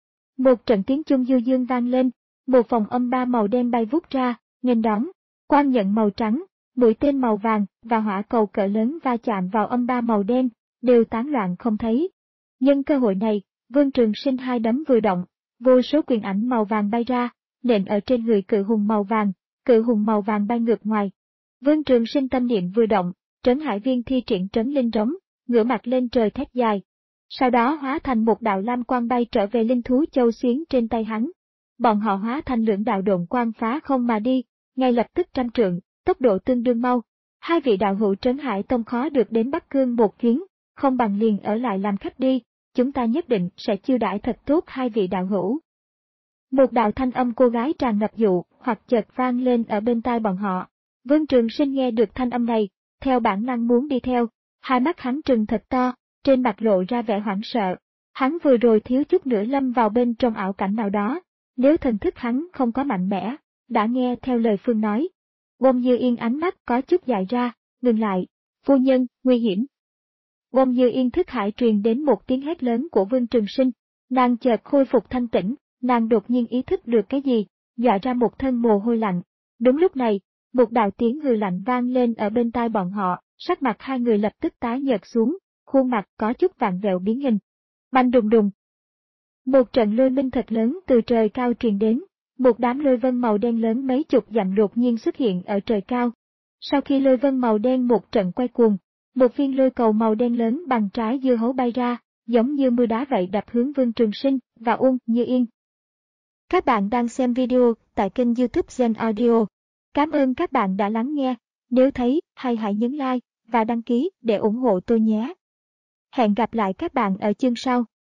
Một trận tiếng chuông du dương vang lên, một vòng âm ba màu đen bay vút ra, nghênh đón. Quang nhận màu trắng, mũi tên màu vàng và hỏa cầu cỡ lớn va chạm vào âm ba màu đen, đều tán loạn không thấy. Nhân cơ hội này, Vương Trường Sinh hai đấm vừa động, vô số quyền ảnh màu vàng bay ra, nện ở trên người cự hùng màu vàng, cự hùng màu vàng bay ngược ngoài. Vương Trường Sinh tâm niệm vừa động, Trấn Hải Viên thi triển Trấn Linh rống, ngửa mặt lên trời thét dài. Sau đó hóa thành một đạo lam quang bay trở về linh thú châu xuyến trên tay hắn. Bọn họ hóa thành lưỡng đạo độn quang phá không mà đi, ngay lập tức trăm trượng, tốc độ tương đương mau. Hai vị đạo hữu Trấn Hải Tông khó được đến Bắc Cương một chuyến, không bằng liền ở lại làm khách đi, chúng ta nhất định sẽ chiêu đãi thật tốt hai vị đạo hữu. Một đạo thanh âm cô gái tràn ngập dụ hoặc chợt vang lên ở bên tai bọn họ. Vương Trường Sinh nghe được thanh âm này, theo bản năng muốn đi theo, hai mắt hắn trừng thật to, trên mặt lộ ra vẻ hoảng sợ. Hắn vừa rồi thiếu chút nữa lâm vào bên trong ảo cảnh nào đó, nếu thần thức hắn không có mạnh mẽ, đã nghe theo lời Phương nói. Uông Như Yên ánh mắt có chút dại ra, ngừng lại, phu nhân, nguy hiểm. Uông Như Yên thức hải truyền đến một tiếng hét lớn của Vương Trường Sinh, nàng chợt khôi phục thanh tĩnh, nàng đột nhiên ý thức được cái gì, dọa ra một thân mồ hôi lạnh. Đúng lúc này, một đạo tiếng hừ lạnh vang lên ở bên tai bọn họ, sắc mặt hai người lập tức tái nhợt xuống, khuôn mặt có chút vặn vẹo biến hình. Bành đùng đùng. Một trận lôi minh thật lớn từ trời cao truyền đến, một đám lôi vân màu đen lớn mấy chục dặm đột nhiên xuất hiện ở trời cao. Sau khi lôi vân màu đen một trận quay cuồng, một viên lôi cầu màu đen lớn bằng trái dưa hấu bay ra, giống như mưa đá vậy đập hướng Vương Trường Sinh và Uông Như Yên. Các bạn đang xem video tại kênh YouTube Gen Audio. Cảm ơn các bạn đã lắng nghe. Nếu thấy hay hãy nhấn like và đăng ký để ủng hộ tôi nhé. Hẹn gặp lại các bạn ở chương sau.